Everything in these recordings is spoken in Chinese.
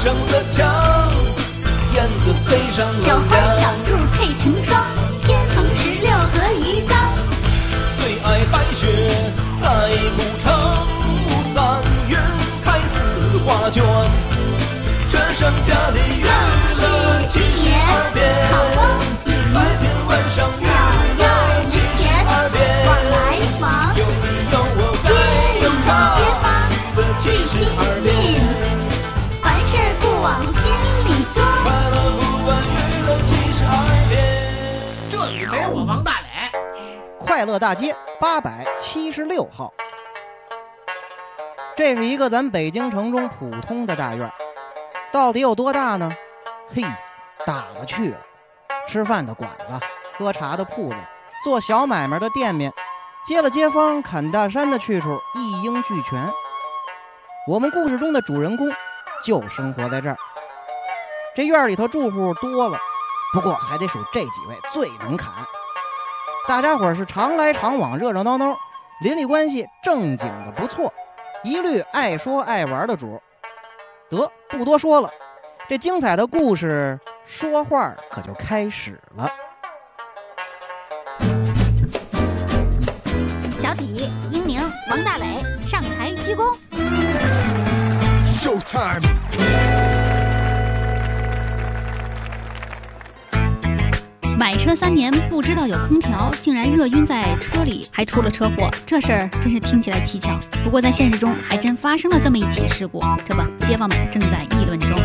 上的墙，燕子飞上了小花小兔配成双，天蓬16和鱼缸。 最爱白雪盖古城，3月开4画卷，这剩下的娱乐72遍，白天晚上娱乐72遍， 往来房， 有你有我该有他街坊的72遍， 凡事不往心里装。 快乐不断娱乐72遍。 这里没我王大磊。 快乐大街876号，这是一个咱北京城中普通的大院，到底有多大呢？嘿，大了去了。吃饭的馆子，喝茶的铺子，做小买卖的店面，接了街坊砍大山的去处，一应俱全。我们故事中的主人公就生活在这儿。这院里头住户多了，不过还得数这几位最能砍。大家伙是常来常往，热热闹闹，邻里关系正经的不错，一律爱说爱玩的主。得，不多说了，这精彩的故事说话可就开始了。 小体、英宁、王大磊上台鞠躬。 Showtime。 买车3年不知道有空调，竟然热晕在车里，还出了车祸。这事儿真是听起来蹊跷，不过在现实中还真发生了这么一起事故。这不，街坊们正在议论中。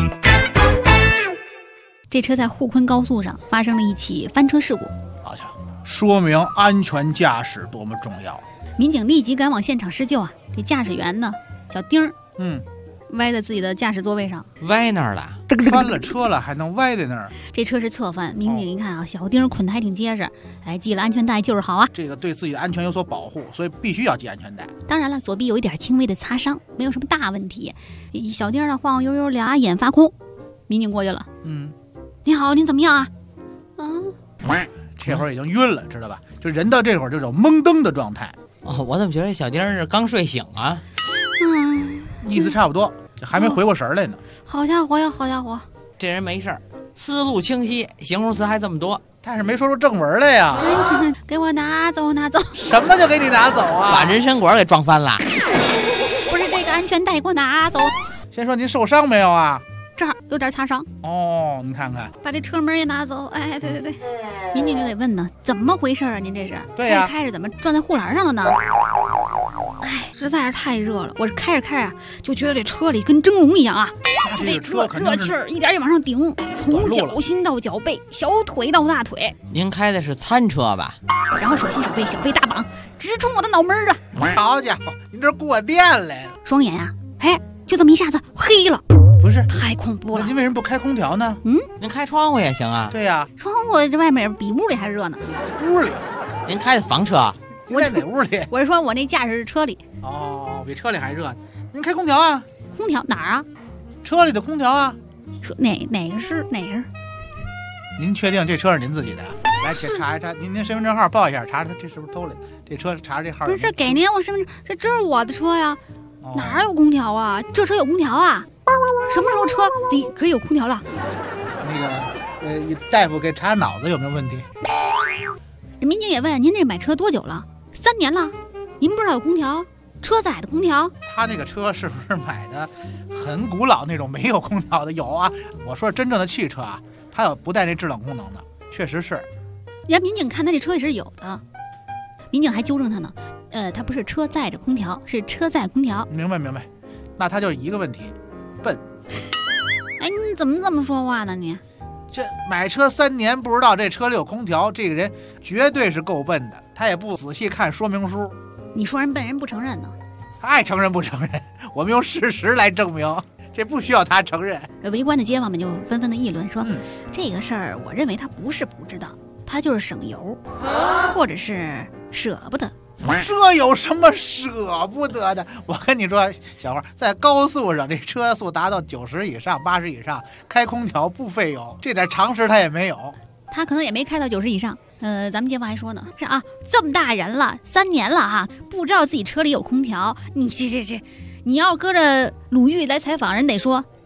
这车在沪昆高速上发生了一起翻车事故。 好家伙，说明安全驾驶多么重要。 民警立即赶往现场施救啊！这驾驶员呢，小丁儿，歪在自己的驾驶座位上， 歪那儿了， 翻了车了还能歪在那儿？ 这车是侧翻，民警一看啊，小丁捆得还挺结实，哎，系了安全带就是好啊。 这个对自己的安全有所保护，所以必须要系安全带。 当然了，左臂有一点轻微的擦伤，没有什么大问题。小丁呢，晃晃悠悠，俩眼发空。民警过去了，你好，您怎么样啊？ 这会儿已经晕了，知道吧？就人到这会儿这种懵登的状态。 哦，我怎么觉得小丁是刚睡醒啊？ 意思差不多，还没回过神来呢。 好家伙呀，好家伙！ 这人没事儿，思路清晰，形容词还这么多， 但是没说出正文来呀。 给我拿走，拿走！ 什么就给你拿走啊？ 把人参果给撞翻了。 不是这个安全带，给我拿走！ 先说您受伤没有啊？ 这儿有点擦伤。 哦，你看看， 把这车门也拿走。哎，对对对，民警就得问呢，怎么回事啊？您这是？ 对呀， 开着怎么撞在护栏上了呢？哎，实在是太热了，我开着啊，就觉得这车里跟蒸笼一样啊。 这个车肯定热气儿一点点往上顶，从脚心到脚背，小腿到大腿。 您开的是餐车吧？ 然后手心手背小背大绑，直冲我的脑门儿啊！ 好家伙，您这过电来了。 双眼啊，哎，就这么一下子黑了。 不是， 太恐怖了。 您为什么不开空调呢？ 您开窗户也行啊。 对呀， 窗户这外面比屋里还热呢。 屋里？ 您开的房车？ 您在哪屋里？ 我是说我那驾驶车里。 哦，比车里还热。您开空调啊？ 空调哪儿啊？ 车里的空调啊。 哪个是？ 您确定这车是您自己的？来，查一查，您身份证号报一下，查查这是不是偷来的？这车查查这号。 不是，这给您我身份证，这是我的车呀。哪有空调啊？这车有空调啊？什么时候车里可以有空调了？ 那个，大夫给查脑子有没有问题？ 民警也问您这买车多久了？3年了，您不知道有空调？车载的空调？ 他那个车是不是买的很古老那种没有空调的？有啊，我说真正的汽车啊，它有不带那制冷功能的，确实是。 人民警看他这车也是有的，民警还纠正他呢，他不是车载着空调，是车载空调。 明白，那他就是一个问题，笨。 哎，你怎么这么说话呢你？ 这买车3年不知道这车里有空调，这个人绝对是够笨的，他也不仔细看说明书。 你说人笨，人不承认呢？ 他爱承认不承认，我们用事实来证明，这不需要他承认。 围观的街坊们就纷纷的议论说，这个事儿我认为他不是不知道，他就是省油，或者是舍不得。 这有什么舍不得的？我跟你说，小花，在高速上，这车速达到90以上、80以上，开空调不费油，这点常识他也没有。 他可能也没开到90以上。咱们街坊还说呢，是啊，这么大人了，3年了哈，不知道自己车里有空调。你这，你要搁着鲁豫来采访，人得说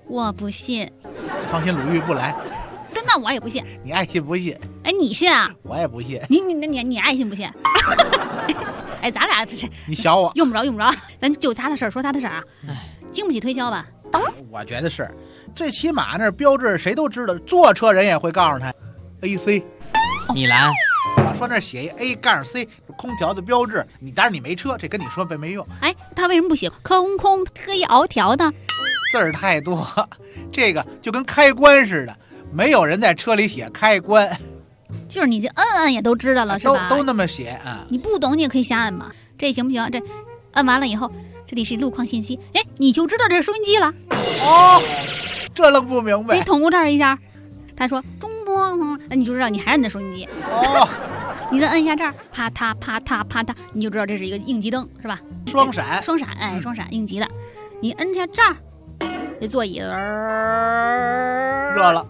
我不信。 放心，鲁豫不来。 那我也不信。 你爱信不信？ 哎，你信啊？ 我也不信。 你爱信不信？哎，咱俩这你小我用不着，咱就他的事儿说他的事儿啊。经不起推销吧？ 我觉得是，最起码那标志谁都知道，坐车人也会告诉他 AC。 米兰， 我说那写一 A 杠 C 空调的标志，但是你没车，这跟你说没用。 哎，他为什么不写空特意翱条呢？ 字儿太多，这个就跟开关似的，没有人在车里写开关。 就是你这摁也都知道了，是吧？ 都那么写啊。 你不懂你也可以瞎摁嘛，这行不行？这摁完了以后，这里是路况信息，哎，你就知道这是收音机了。 哦，这愣不明白。 你捅咕这儿一下，他说中波吗？那你就知道你还摁的收音机。 哦， 你再摁一下这儿，啪嗒啪嗒啪嗒，你就知道这是一个应急灯，是吧？ 双闪， 哎，双闪应急的。你摁下这儿，这座椅热了。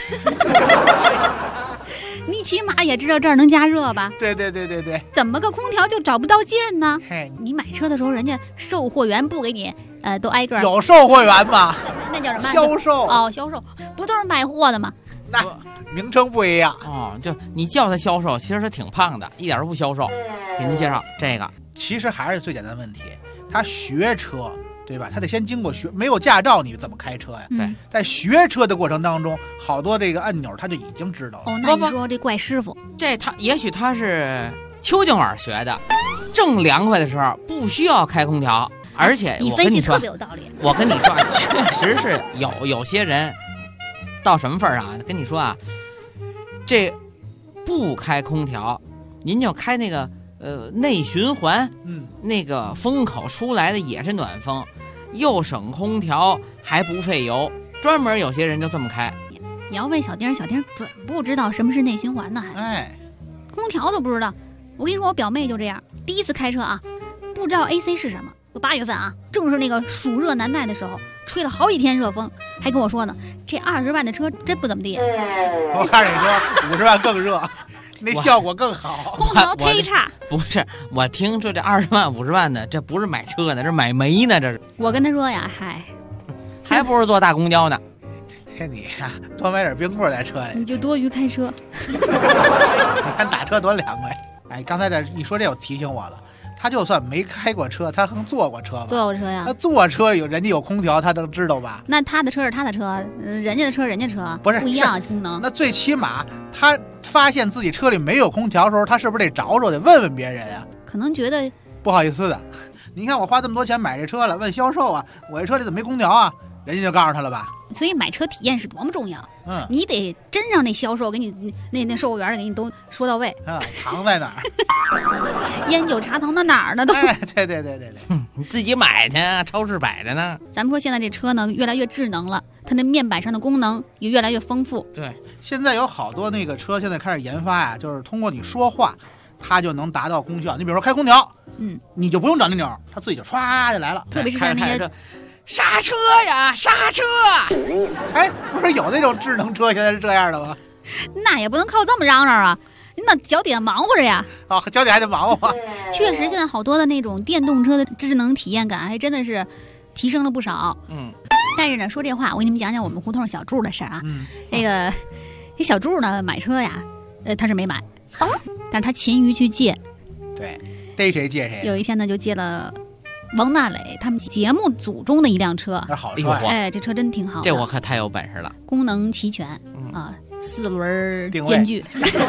你起码也知道这儿能加热吧？ 对。 怎么个空调就找不到键呢？ 嘿， 你买车的时候，人家售货员不给你，都挨个有售货员吗？ 那叫什么？ 销售。 哦，销售不都是卖货的吗？ 那名称不一样哦。就你叫他销售，其实他挺胖的，一点都不销售。给您介绍这个， 其实还是最简单的问题，他学车。对吧？他得先经过学，没有驾照你怎么开车呀？ 对， 在学车的过程当中，好多这个按钮他就已经知道了。 哦，那你说这怪师傅， 也许他是邱静婉学的，正凉快的时候不需要开空调，而且你分析特别有道理。 我跟你说，确实是有些人到什么份儿上啊？跟你说啊，这不开空调，您就开那个内循环，那个风口出来的也是暖风，又省空调还不费油，专门有些人就这么开。 你要问小丁准不知道什么是内循环呢？ 哎， 空调都不知道。我跟你说，我表妹就这样，第一次开车啊，不知道 AC 是什么。8月份啊，正是那个暑热难耐的时候，吹了好几天热风，还跟我说呢，这20万的车真不怎么地。 我告诉你说，50万更热。那效果更好， 空调忒差。 不是，我听说这20万、50万的，这不是买车呢，这是买煤呢，这是。 我跟他说呀， 还不如坐大公交呢。 这你呀，多买点冰棍在车里， 你就多余开车。 你看打车多凉快。哎，刚才一说这，又提醒我了。他就算没开过车，他能坐过车吗？ 坐过车呀。 他坐车人家有空调，他能知道吧？ 那他的车是他的车，人家的车人家车， 不一样功能。 那最起码他发现自己车里没有空调的时候，他是不是得找得问问别人啊？ 可能觉得不好意思的，你看我花这么多钱买这车了，问销售啊，我这车里怎么没空调啊？人家就告诉他了吧。 所以买车体验是多么重要。你得真让那销售给你那售货员给你都说到位。 糖在哪儿？烟酒茶糖到哪儿呢？都。 对。 你自己买去，超市摆着呢。 咱们说现在这车呢越来越智能了，它那面板上的功能也越来越丰富。 对， 现在有好多那个车现在开始研发呀，就是通过你说话，它就能达到功效。你比如说开空调，你就不用找那钮，它自己就唰就来了。 特别是像那些。 刹车呀，刹车！ 哎，不是有那种智能车现在是这样的吗？ 那也不能靠这么嚷嚷啊！那脚底下忙活着呀。 脚底还得忙活。 确实，现在好多的那种电动车的智能体验感还真的是提升了不少。但是呢，说这话，我给你们讲讲我们胡同小柱的事儿啊。这小柱呢买车呀，他是没买，但是他勤于去借。 对，逮谁借谁。 有一天呢，就借了王大磊他们节目组中的一辆车。 好车。 哎，这车真挺好的。 这我可太有本事了。 功能齐全啊，4轮兼具。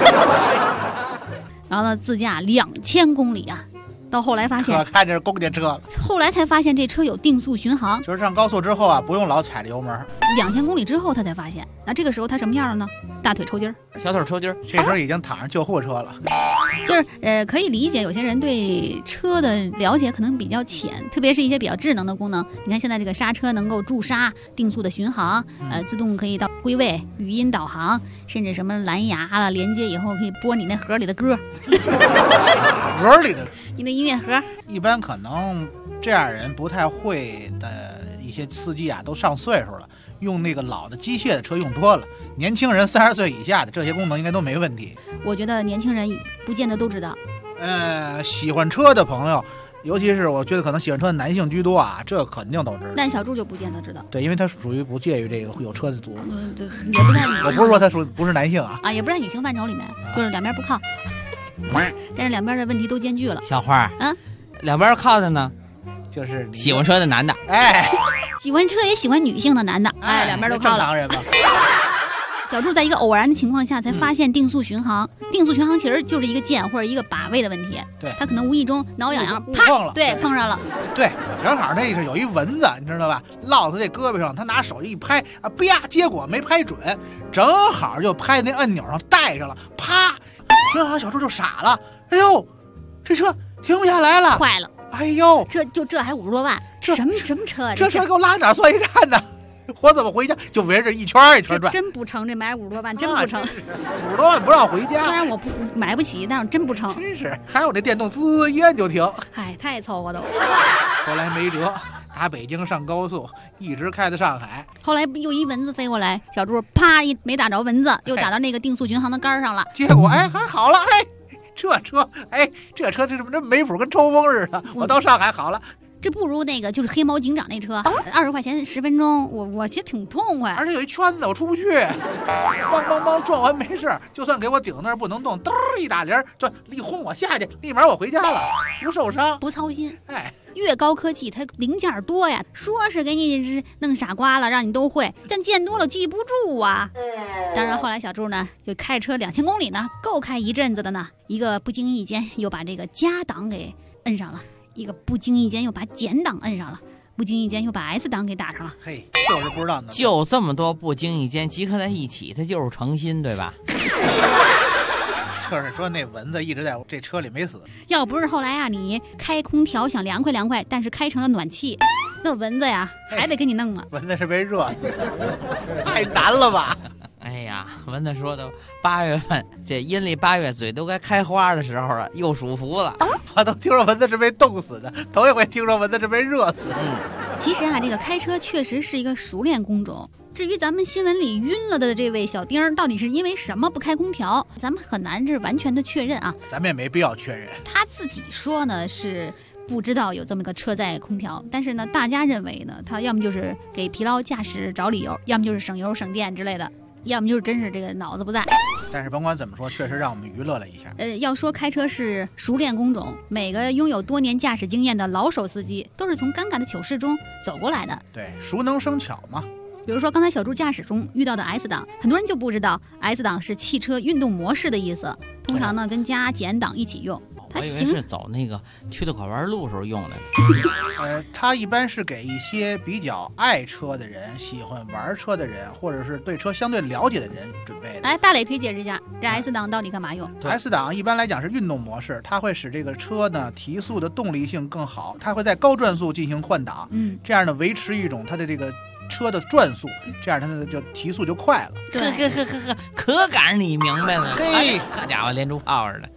然后呢，自驾2000公里啊。到后来发现， 可看着是公家车了。 后来才发现这车有定速巡航， 就是上高速之后啊，不用老踩着油门。 2000公里之后，他才发现，那这个时候他什么样了呢？大腿抽筋儿， 小腿抽筋儿， 这时候已经躺上救护车了。 就是可以理解有些人对车的了解可能比较浅，特别是一些比较智能的功能。你看现在这个刹车能够驻刹、定速的巡航，自动可以到归位、语音导航，甚至什么蓝牙了，连接以后可以播你那盒里的歌。 盒里的。 你的音乐盒。 一般可能这样人不太会的一些司机啊，都上岁数了，用那个老的机械的车用多了。年轻人30岁以下的这些功能应该都没问题。 我觉得年轻人不见得都知道。 喜欢车的朋友尤其是我觉得可能喜欢车的男性居多啊，这肯定都知道。 但小猪就不见得知道。 对，因为他属于不介于这个有车的族。 对，也不在女性。 我不是说他不是男性啊， 也不在女性范畴里面，就是两边不靠。但是两边的问题都兼具了。 小花两边靠的呢， 就是喜欢车的男的， 喜欢车也喜欢女性的男的，两边都靠了。 正常人吧。 小猪在一个偶然的情况下才发现定速巡航，定速巡航其实就是一个键或者一个把位的问题。 对， 他可能无意中挠痒痒， 啪， 对，碰上了。 对，正好那是有一蚊子，你知道吧？落他这胳膊上，他拿手一拍啊，啪，结果没拍准，正好就拍那按钮上带上了，啪，巡航小猪就傻了，哎呦，这车停不下来了， 坏了， 哎呦， 这还50多万，什么车啊？ 这车给我拉哪儿算一站呢？我怎么回家？就围着一圈一圈转， 真不成，这买50多万真不成 ，50多万不让回家。 虽然我买不起，但是真不成。 真是，还有那电动滋一摁就停， 太凑合都。 后来没辙，打北京上高速，一直开到上海。 后来又一蚊子飞过来，小猪啪一没打着蚊子，又打到那个定速巡航的杆上了。 结果还好了，这车这怎么没谱，跟抽风似的。我到上海好了。 这不如那个就是黑猫警长那车，20块钱10分钟，我其实挺痛快。 而且有一圈子我出不去，梆撞完没事，就算给我顶那儿不能动，嘚一打铃，就一轰我下去，立马我回家了，不受伤， 不操心。 越高科技它零件多呀，说是给你弄傻瓜了，让你都会，但见多了记不住啊。当然后来小猪呢就开车2000公里呢，够开一阵子的呢，一个不经意间又把这个加档给摁上了。一个不经意间又把减档摁上了，不经意间又把 S 档给打上了。 就是不知道呢。 就这么多不经意间集合在一起，它就是诚心，对吧？ 就是说那蚊子一直在这车里没死。 要不是后来你开空调想凉快，但是开成了暖气，那蚊子呀还得给你弄啊。 蚊子是被热死的，太难了吧？ 哎呀，蚊子说的8月份，这阴历8月，嘴都该开花的时候了，又属福了。 我都听说蚊子是被冻死的，头一回听说蚊子是被热死的。 其实这个开车确实是一个熟练工种。至于咱们新闻里晕了的这位小丁到底是因为什么不开空调，咱们很难完全的确认啊。 咱们也没必要确认。 他自己说呢是不知道有这么个车载空调，但是呢，大家认为呢，他要么就是给疲劳驾驶找理由，要么就是省油省电之类的。要么就是真是这个脑子不在。 但是甭管怎么说，确实让我们娱乐了一下。 要说开车是熟练工种，每个拥有多年驾驶经验的老手司机都是从尴尬的糗事中走过来的。 对，熟能生巧嘛。 比如说刚才小猪驾驶中遇到的 S 档，很多人就不知道 S 档是汽车运动模式的意思，通常呢跟加减档一起用。 我以为是走那个去的拐弯路时候用的。 它一般是给一些比较爱车的人、喜欢玩车的人，或者是对车相对了解的人准备的。 大磊可以解释一下这 S 档到底干嘛用 ？S 档一般来讲是运动模式，它会使这个车呢提速的动力性更好，它会在高转速进行换挡，这样呢维持一种它的这个车的转速，这样它的就提速就快了。 可赶你明白了， 好家伙连珠炮似的。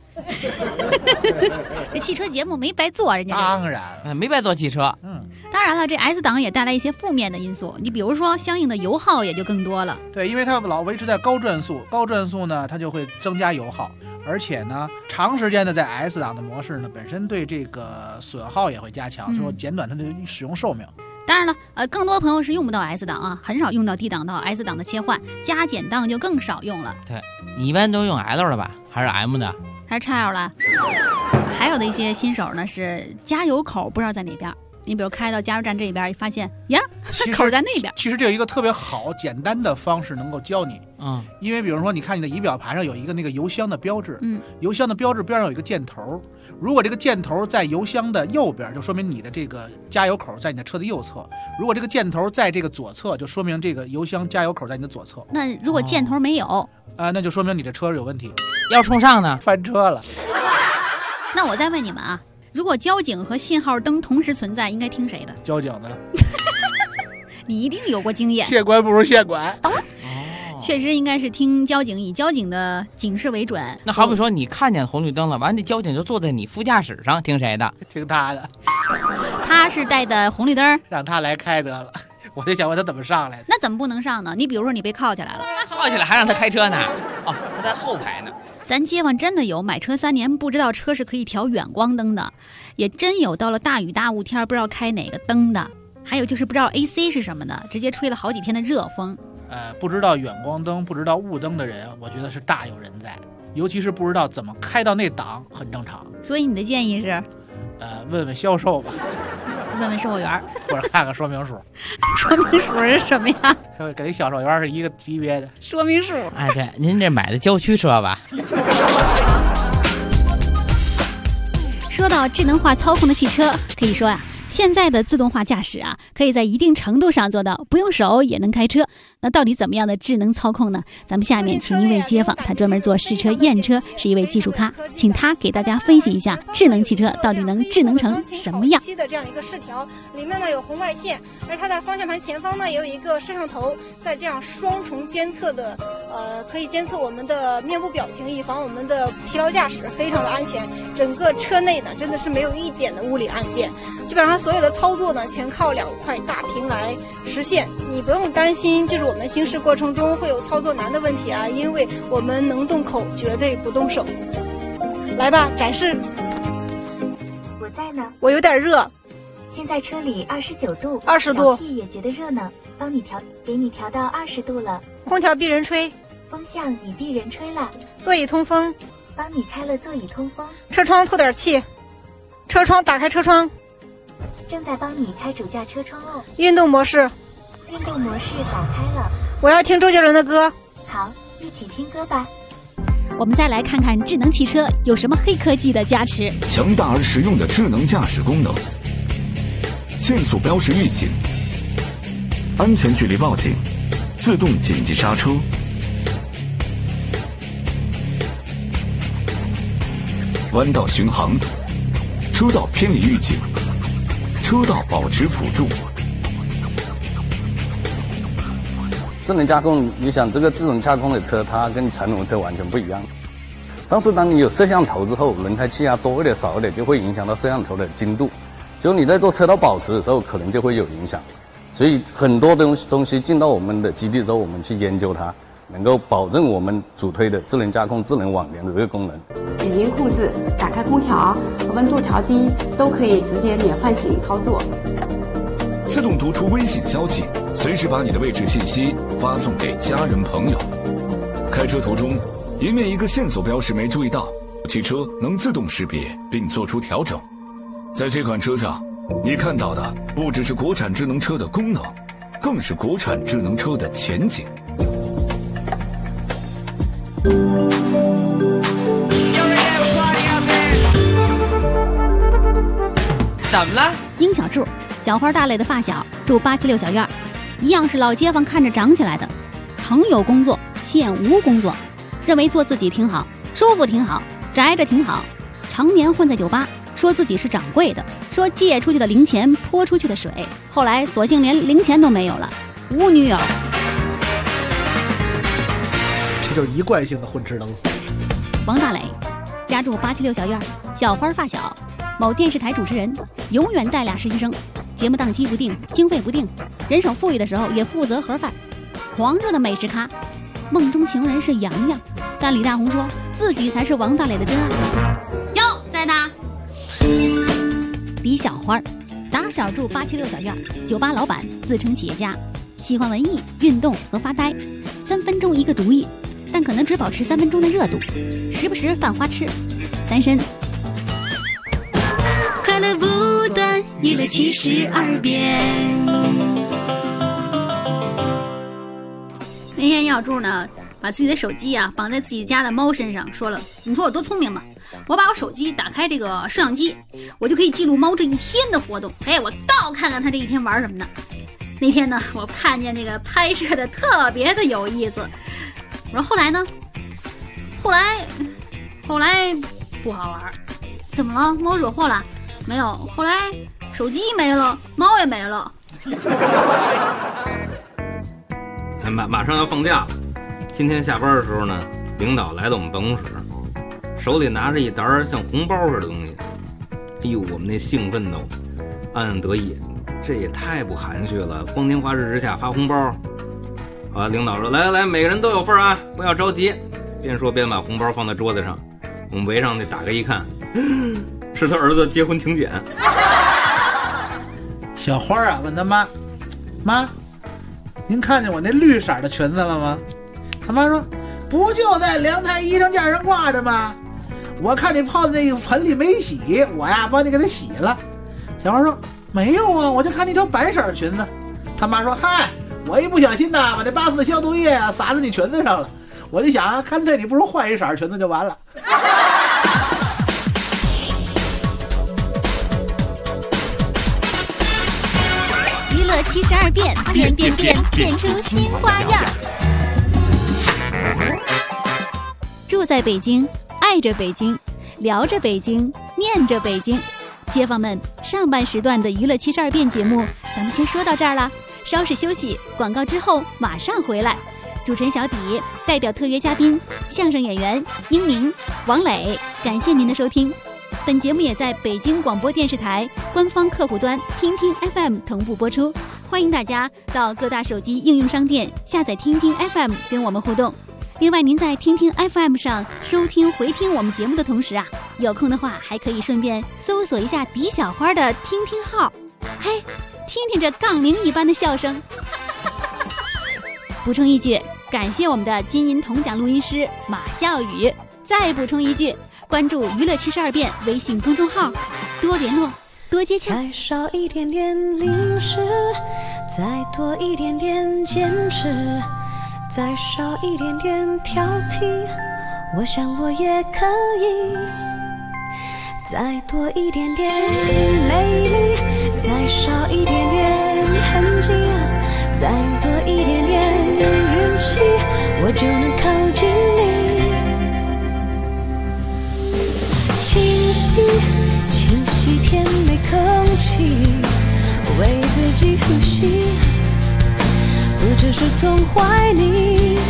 这汽车节目没白做，人家当然没白做汽车。 当然了，这 S 档也带来一些负面的因素，你比如说相应的油耗也就更多了。 对，因为它老维持在高转速，高转速呢它就会增加油耗，而且呢长时间的在 S 档的模式呢本身对这个损耗也会加强，说减短它的使用寿命。 当然了，更多的朋友是用不到 S 档啊，很少用到 D 档到 S 档的切换，加减档就更少用了。 对，你一般都用 L 的吧，还是 M 的？ 还是 XL 了？还有的一些新手呢是加油口不知道在哪边，你比如开到加油站这边，发现呀口在那边。 其实这有一个特别好简单的方式能够教你，因为比如说你看你的仪表盘上有一个那个油箱的标志，油箱的标志边上有一个箭头，如果这个箭头在油箱的右边，就说明你的这个加油口在你的车的右侧；如果这个箭头在这个左侧，就说明这个油箱加油口在你的左侧。 那如果箭头没有， 那就说明你的车有问题， 要冲上呢， 翻车了。 那我再问你们啊，如果交警和信号灯同时存在，应该听谁的？ 交警的。 你一定有过经验。 县管不如县管。 确实应该是听交警，以交警的警示为准。 那好比说你看见红绿灯了，完这交警就坐在你副驾驶上，听谁的？ 听他的。 他是带的红绿灯， 让他来开得了。我就想问他怎么上来的。 那怎么不能上呢？你比如说你被铐起来了， 铐起来还让他开车呢？他在后排呢。 咱街坊真的有买车3年不知道车是可以调远光灯的，也真有到了大雨大雾天不知道开哪个灯的，还有就是不知道 AC 是什么的，直接吹了好几天的热风。 不知道远光灯不知道雾灯的人，我觉得是大有人在，尤其是不知道怎么开到那档，很正常。 所以你的建议是问问销售吧， 问问售货员， 或者看看说明书。 说明书是什么呀？ 跟销售员是一个级别的说明书。 哎，对，您这买的郊区车吧？ 说到智能化操控的汽车，可以说现在的自动化驾驶可以在一定程度上做到不用手也能开车。那到底怎么样的智能操控呢？咱们下面请一位街坊，他专门做试车验车，是一位技术咖，请他给大家分析一下智能汽车到底能智能成什么样。 的这样一个饰条，里面呢有红外线，而它在方向盘前方呢也有一个摄像头，在这样双重监测的，可以监测我们的面部表情，以防我们的疲劳驾驶，非常的安全。整个车内呢真的是没有一点的物理按键，基本上所有的操作呢全靠2块大屏来实现。你不用担心就是我们行驶过程中会有操作难的问题因为我们能动口，绝对不动手。来吧，展示。 我在呢。 我有点热。 现在车里29度 ，20度。 小屁也觉得热呢，帮你调，给你调到20度了。 空调逼人吹， 风向你逼人吹了。 座椅通风， 帮你开了座椅通风。 车窗透点气，车窗打开车窗。 正在帮你开主驾车窗哦。 运动模式， 运动模式打开了。 我要听周杰伦的歌。 好，一起听歌吧。 我们再来看看智能汽车有什么黑科技的加持。 强大而实用的智能驾驶功能，限速标识预警，安全距离报警，自动紧急刹车，弯道巡航，车道偏离预警，车道保持辅助。 智能驾控，你想这个智能驾控的车，它跟传统车完全不一样。但是当你有摄像头之后，轮胎气压多一点少一点，就会影响到摄像头的精度。就你在做车道保持的时候，可能就会有影响。所以很多东西进到我们的基地之后，我们去研究它，能够保证我们主推的智能驾控、智能网联的这个功能。 语音控制、打开空调、温度调低，都可以直接免唤醒操作。 自动读出微信消息，随时把你的位置信息发送给家人朋友。开车途中，迎面一个线索标识没注意到，汽车能自动识别并做出调整。在这款车上，你看到的不只是国产智能车的功能，更是国产智能车的前景。 怎么了？ 殷小柱，小花大磊的发小，住876小院，一样是老街坊看着长起来的，曾有工作，现无工作，认为做自己挺好，舒服挺好，宅着挺好，常年混在酒吧，说自己是掌柜的，说借出去的零钱泼出去的水，后来索性连零钱都没有了，无女友。 这就是一贯性的混吃等死。 王大磊，家住876小院，小花发小，某电视台主持人，永远带俩实习生，节目档期不定，经费不定，人手富裕的时候也负责盒饭，狂热的美食咖，梦中情人是洋洋，但李大红说自己才是王大磊的真爱。哟，在呢。李小花，打小住876小院，酒吧老板，自称企业家，喜欢文艺、运动和发呆，3分钟一个主意，但可能只保持3分钟的热度，时不时犯花痴，单身。快乐不断，娱乐72变。那天小柱呢，把自己的手机绑在自己家的猫身上，说了：“你说我多聪明吧？我把我手机打开这个摄像机，我就可以记录猫这一天的活动。哎，我倒看看它这一天玩什么呢？那天呢，我看见这个拍摄的特别的有意思。我说后来呢？后来不好玩。怎么了？猫惹祸了？没有。后来手机没了，猫也没了。 马上要放假了，今天下班的时候呢，领导来到我们办公室，手里拿着一沓像红包似的东西。哎呦，我们那兴奋的暗暗得意，这也太不含蓄了，光天化日之下发红包。啊，领导说来，每个人都有份啊，不要着急。 边说边把红包放在桌子上。我们围上去打开一看，是他儿子结婚请柬。 小花啊问他妈：“妈，您看见我那绿色的裙子了吗？”他妈说：“不就在凉台衣裳架上挂着吗？我看你泡在那个盆里没洗，我呀帮你给它洗了。”小花说：“没有啊，我就看那条白色的裙子。”他妈说：“嗨，我一不小心呐，把这84消毒液啊洒在你裙子上了。我就想啊，干脆你不如换一色裙子就完了。” 娱乐72变，变出新花样。住在北京，爱着北京，聊着北京，念着北京。街坊们，上半时段的娱乐72变节目，咱们先说到这儿了。稍事休息，广告之后马上回来。主持人小底代表特约嘉宾相声演员英明、王磊，感谢您的收听。本节目也在北京广播电视台官方客户端听听 FM 同步播出，欢迎大家到各大手机应用商店下载听听 FM 跟我们互动。另外，您在听听 FM 上收听回听我们节目的同时啊，有空的话还可以顺便搜索一下狄小花的听听号，嘿，听听这杠铃一般的笑声。补充一句，感谢我们的金银铜奖录音师马笑宇。再补充一句，关注娱乐72变微信公众号，多联络，多接洽。 再少一点点零食，再多一点点坚持，再少一点点挑剔，我想我也可以。再多一点点美丽，再少一点点痕迹，再多一点点运气，我就能靠近你。清晰甜美空气，为自己呼吸，不只是从怀里。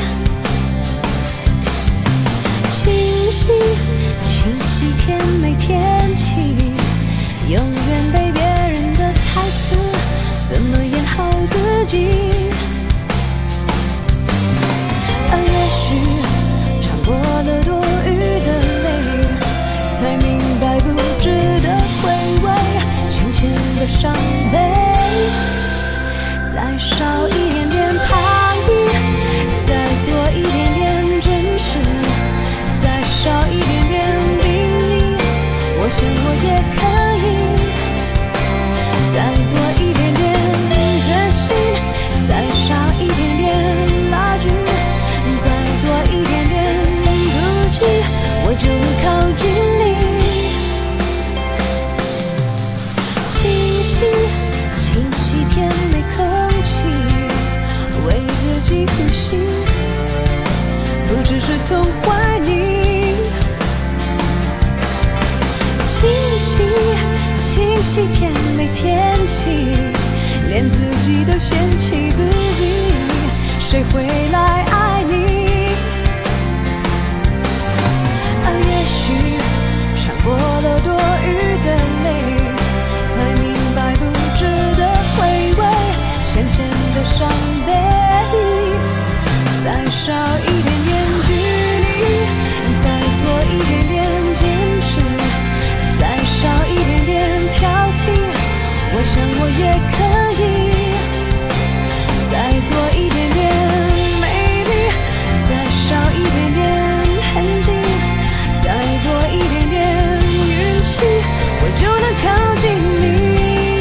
清晰甜美天气，永远被别人的台词怎么演好自己。也许尝过了多余的泪，才明白不值得回味先前的伤悲。再少一点点糖衣，再多一点点真实，再少一点点定义，我想我也可以。再多一点点决心，再少一点点拉锯，再多一点点妒忌，我就能靠近你。清晰甜美空气，为自己呼吸，不只是从怀里。清晰甜美天气，连自己都嫌弃自己，谁会来爱你？也许尝过了多余的泪，才明白不值得回味先前的伤悲。再少一点点距离，再多一点点坚持，再少一点点挑剔，我想我也可以。再多一点点美丽，再少一点点痕迹，再多一点点运气，我就能靠近你。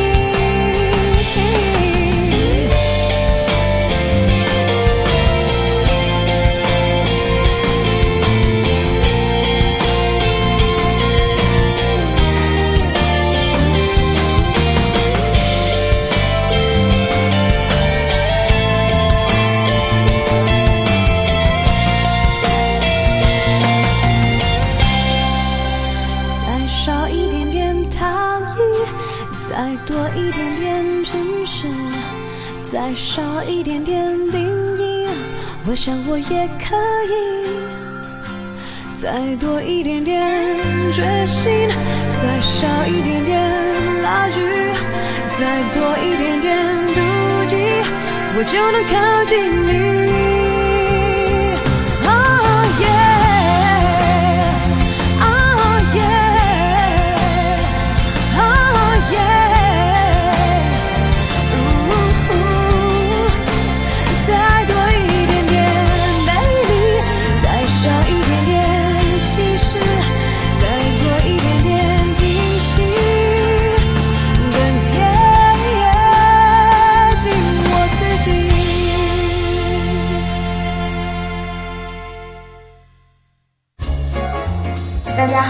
再少一点点定义，我想我也可以。再多一点点决心，再少一点点拉锯，再多一点点妒忌，我就能靠近你。Oh yeah。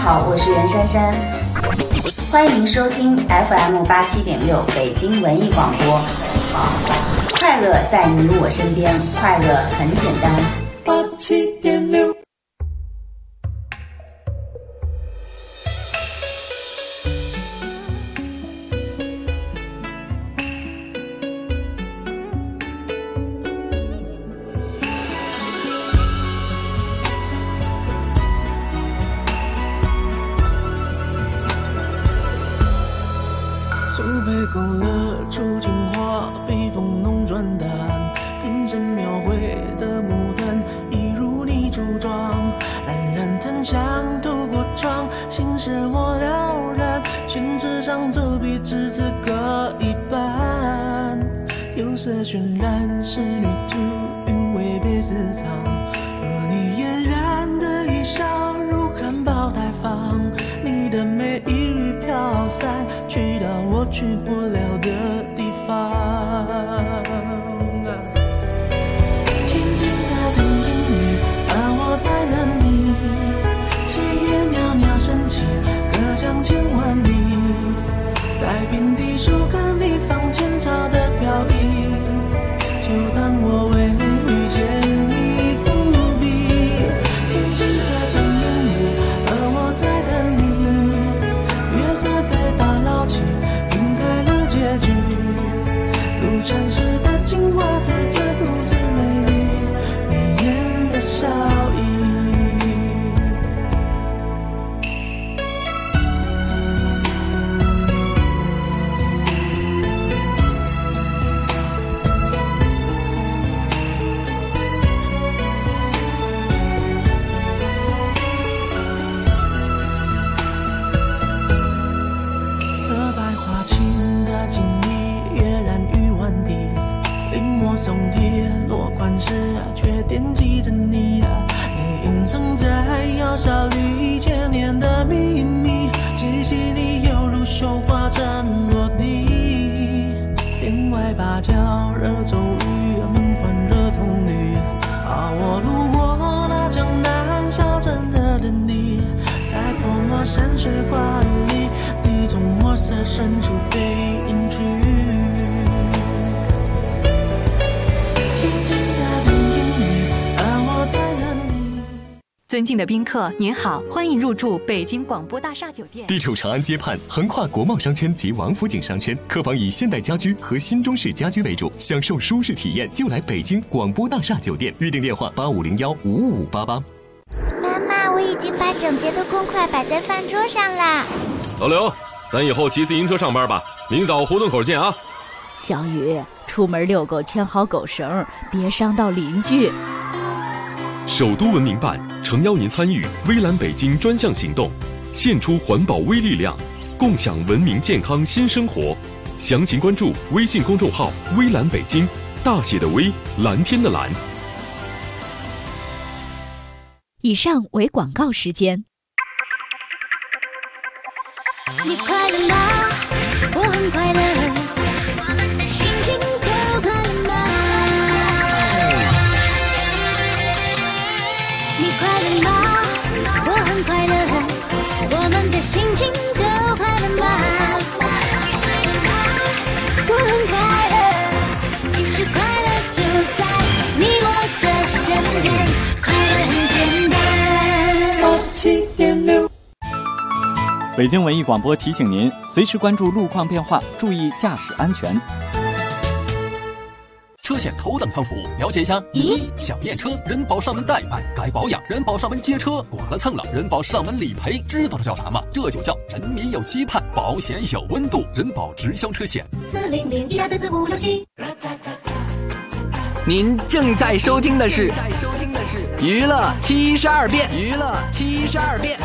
好，我是袁姗姗，欢迎收听 FM87.6北京文艺广播。快乐在你我身边，快乐很简单。 87.6。 苏北勾勒出情画，笔锋浓转淡，平生描绘的牡丹，一如你朱妆，冉冉檀香透过窗，心事我了然，宣纸上走笔只字各一半，釉色渲染仕女图，韵味别私藏，而你嫣然的一笑如含苞待放，你的美一缕飘散，去到我去不了的地方。天际在等烟雨，而我在等你，炊烟袅袅升起，隔江千万里，在遍地树根里放前朝的飘逸，就当我为遇见你伏笔。天际在等烟雨，而我在等你，月色被打捞起，晕开了结局，如传世的精华，再次独自美丽，眉眼的笑意。色白花青的锦衣，跃然于万地，临摹松贴落款时，却惦记着你，你隐藏在窑烧里千年的秘密，气息里犹如绣花针落地，帘外芭蕉惹骤雨，门环惹铜绿，我路过那江南小镇的等你，在泼墨山水画里，你从墨色深处被隐去。天际在等烟雨，而我在等你。 尊敬的宾客，您好，欢迎入住北京广播大厦酒店。 地处长安街畔，横跨国贸商圈及王府井商圈，客房以现代家居和新中式家居为主，享受舒适体验就来北京广播大厦酒店。预订电话85015588。 妈妈，我已经把整洁的公筷摆在饭桌上啦。 老刘，咱以后骑自行车上班吧，明早胡同口见啊。 小雨，出门遛狗牵好狗绳，别伤到邻居。 首都文明办诚邀您参与微蓝北京专项行动，献出环保微力量，共享文明健康新生活。详情关注微信公众号微蓝北京，大写的微，蓝天的蓝。 以上为广告时间。 你快乐吗？我很快乐，心情都快乐吗？你快乐吗？我很快乐，我们的心情都快乐吗？我很快乐，其实快乐就在你我的身边，快乐很简单。87.6。 北京文艺广播提醒您，随时关注路况变化，注意驾驶安全。 车险头等舱服务，了解一下。1. 想验车，人保上门代办；该保养，人保上门接车；剐了蹭了，人保上门理赔。知道这叫啥吗？这就叫人民有期盼，保险有温度。人保直销车险。40012344567。 您正在收听的是娱乐72变。娱乐72变。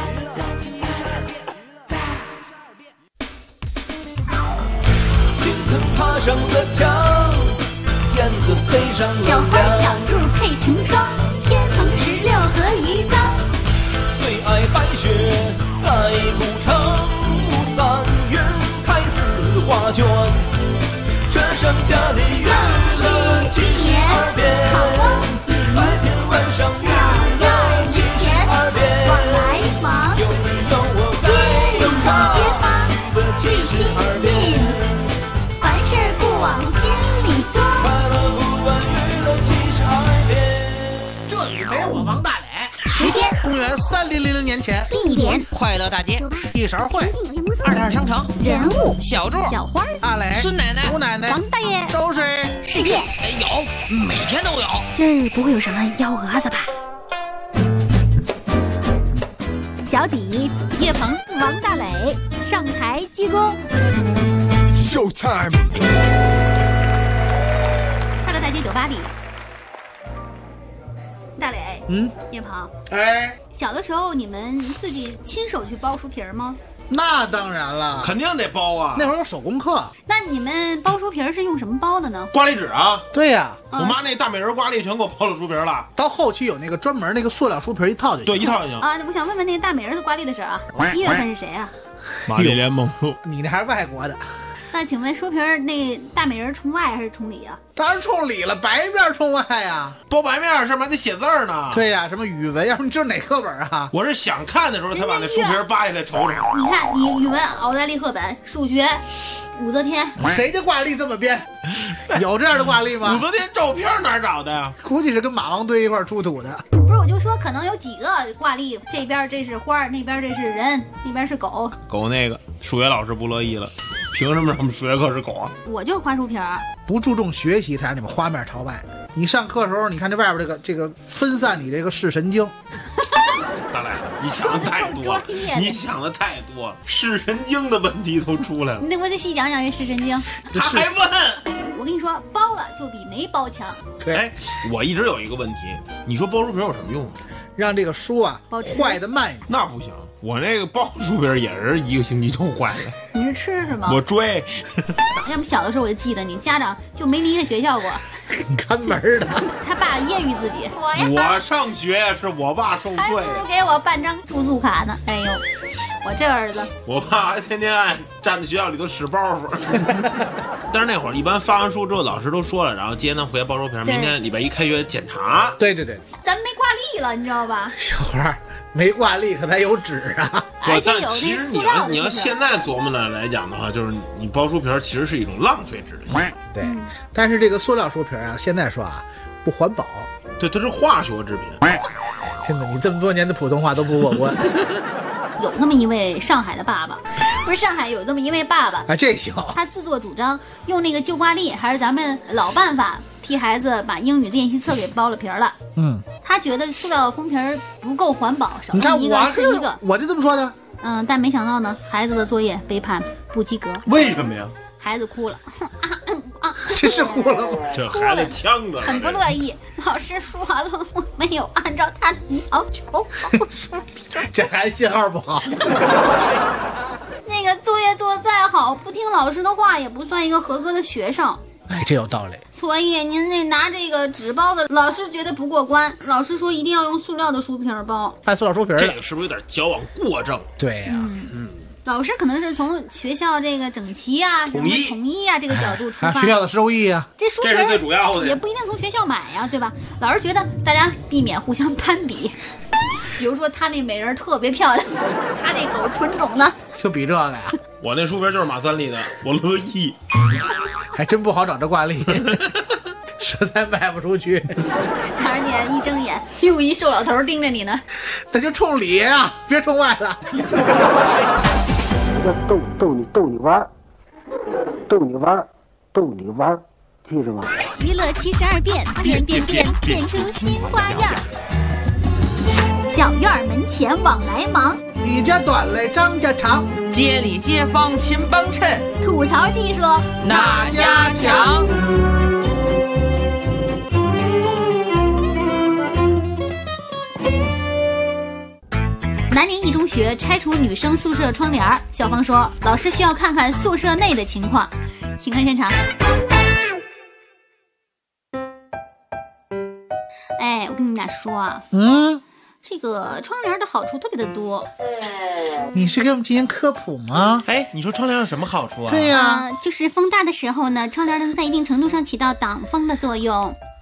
爬上了墙，燕子飞上了小花小兔配成双，天堂16和鱼缸。 最爱白雪，爱古城，3月开4画卷。这剩下的娱乐72变，白天晚上娱乐72变，有你有我。 2000年前， 地点快乐大街， 一勺烩 ，22商城， 人物小柱， 小花， 阿磊， 孙奶奶， 吴奶奶， 王大爷， 周水， 世界有，每天都有。 今儿不会有什么幺蛾子吧？小底， 叶鹏， 王大磊，上台鞠躬。 Showtime！ 快乐大街酒吧里，大磊，叶鹏， 哎， 小的时候你们自己亲手去包书皮吗？ 那当然了， 肯定得包啊！ 那会儿有手工课。 那你们包书皮是用什么包的呢？ 挂历纸啊！ 对呀， 我妈那大美人挂历全给我包了书皮了。 到后期有那个专门那个塑料书皮一套就行。 对，一套就行啊！我想问问那个大美人的挂历的事啊，1月份是谁啊？ 玛丽莲梦露， 你那还是外国的。 那请问书皮那大美人冲外还是冲里啊？ 当然冲里了，白面冲外呀。 包白面上面还得写字呢。 对呀，什么语文呀，你知道哪课本啊？ 我是想看的时候才把那书皮扒下来瞅瞅。 你看，你语文奥黛丽·赫本，数学武则天， 谁的挂历这么编？有这样的挂历吗？ 武则天照片哪找的呀？ 估计是跟马王堆一块出土的。 不是，我就说可能有几个挂历，这边这是花，那边这是人，那边是狗。 狗那个数学老师不乐意了，凭什么让我们数学课是狗啊？ 我就是花书皮儿， 不注重学习才让你们花面朝外。你上课的时候，你看这外边这个分散你这个视神经。 大磊，你想的太多了，你想的太多了，视神经的问题都出来了。 你得给我再细讲讲这视神经。 他还问。 我跟你说，包了就比没包强。 对， 哎，我一直有一个问题，你说包书皮有什么用？ 让这个书啊坏的慢一点。 那不行，我那个包书皮也是1个星期就坏了。 你是吃是吗？ 我追。 要不小的时候我就记得你家长就没离开学校过。 看门的。 他爸揶揄自己， 我上学是我爸受罪，还不如给我办张住宿卡呢。哎呦，我这儿子， 我爸还天天爱站在学校里头使包袱。但是那会儿一般发完书之后，老师都说了，然后今天咱回来包书皮，明天礼拜1开学检查。 对对对， 咱没挂历了，你知道吧？ 小花没挂历，可咱有纸啊。 而且有其实你要现在琢磨的来讲的话，就是你包书皮其实是一种浪费纸的行为。 对，但是这个塑料书皮啊，现在说啊不环保。 对，它是化学制品。 真的，你这么多年的普通话都不过关。 有那么一位上海的爸爸，不是上海有这么一位爸爸啊，这行。 他自作主张用那个旧挂历，还是咱们老办法，替孩子把英语练习册给包了皮了。他觉得塑料封皮不够环保，少用一个是一个。 我就这么说的。 但没想到呢，孩子的作业被判不及格。 为什么呀？ 孩子哭了。 这是哭了吗？ 这孩子呛着， 很不乐意。老师说了，我没有按照他的要求包书皮。 这孩子信号不好。 那个作业做再好，不听老师的话也不算一个合格的学生。 哎，这有道理。 所以您那拿这个纸包的，老师觉得不过关。老师说一定要用塑料的书皮包。 按塑料书皮， 这个是不是有点矫枉过正？ 对呀， 老师可能是从学校这个整齐啊、统一啊这个角度出发， 学校的收益啊， 这书皮是最主要的， 也不一定从学校买呀，对吧？老师觉得大家避免互相攀比，比如说他那美人特别漂亮，他那狗纯种的， 就比这个呀。 我那书皮就是马三立的，我乐意。 还真不好找这挂历，实在卖不出去。 早上你一睁眼，又一瘦老头盯着你呢。 那就冲里啊，别冲外了。 逗你玩，记着吗？ 娱乐72变，变出新花样。小院门前往来忙， 你家短嘞，张家长， 街里街坊亲帮衬， 吐槽技术哪家强？ 南宁一中学拆除女生宿舍窗帘，校方说老师需要看看宿舍内的情况，请看现场。哎，我跟你们俩说啊，这个窗帘的好处特别的多。 你是给我们进行科普吗？ 哎，你说窗帘有什么好处啊？ 对呀， 就是风大的时候呢，窗帘能在一定程度上起到挡风的作用。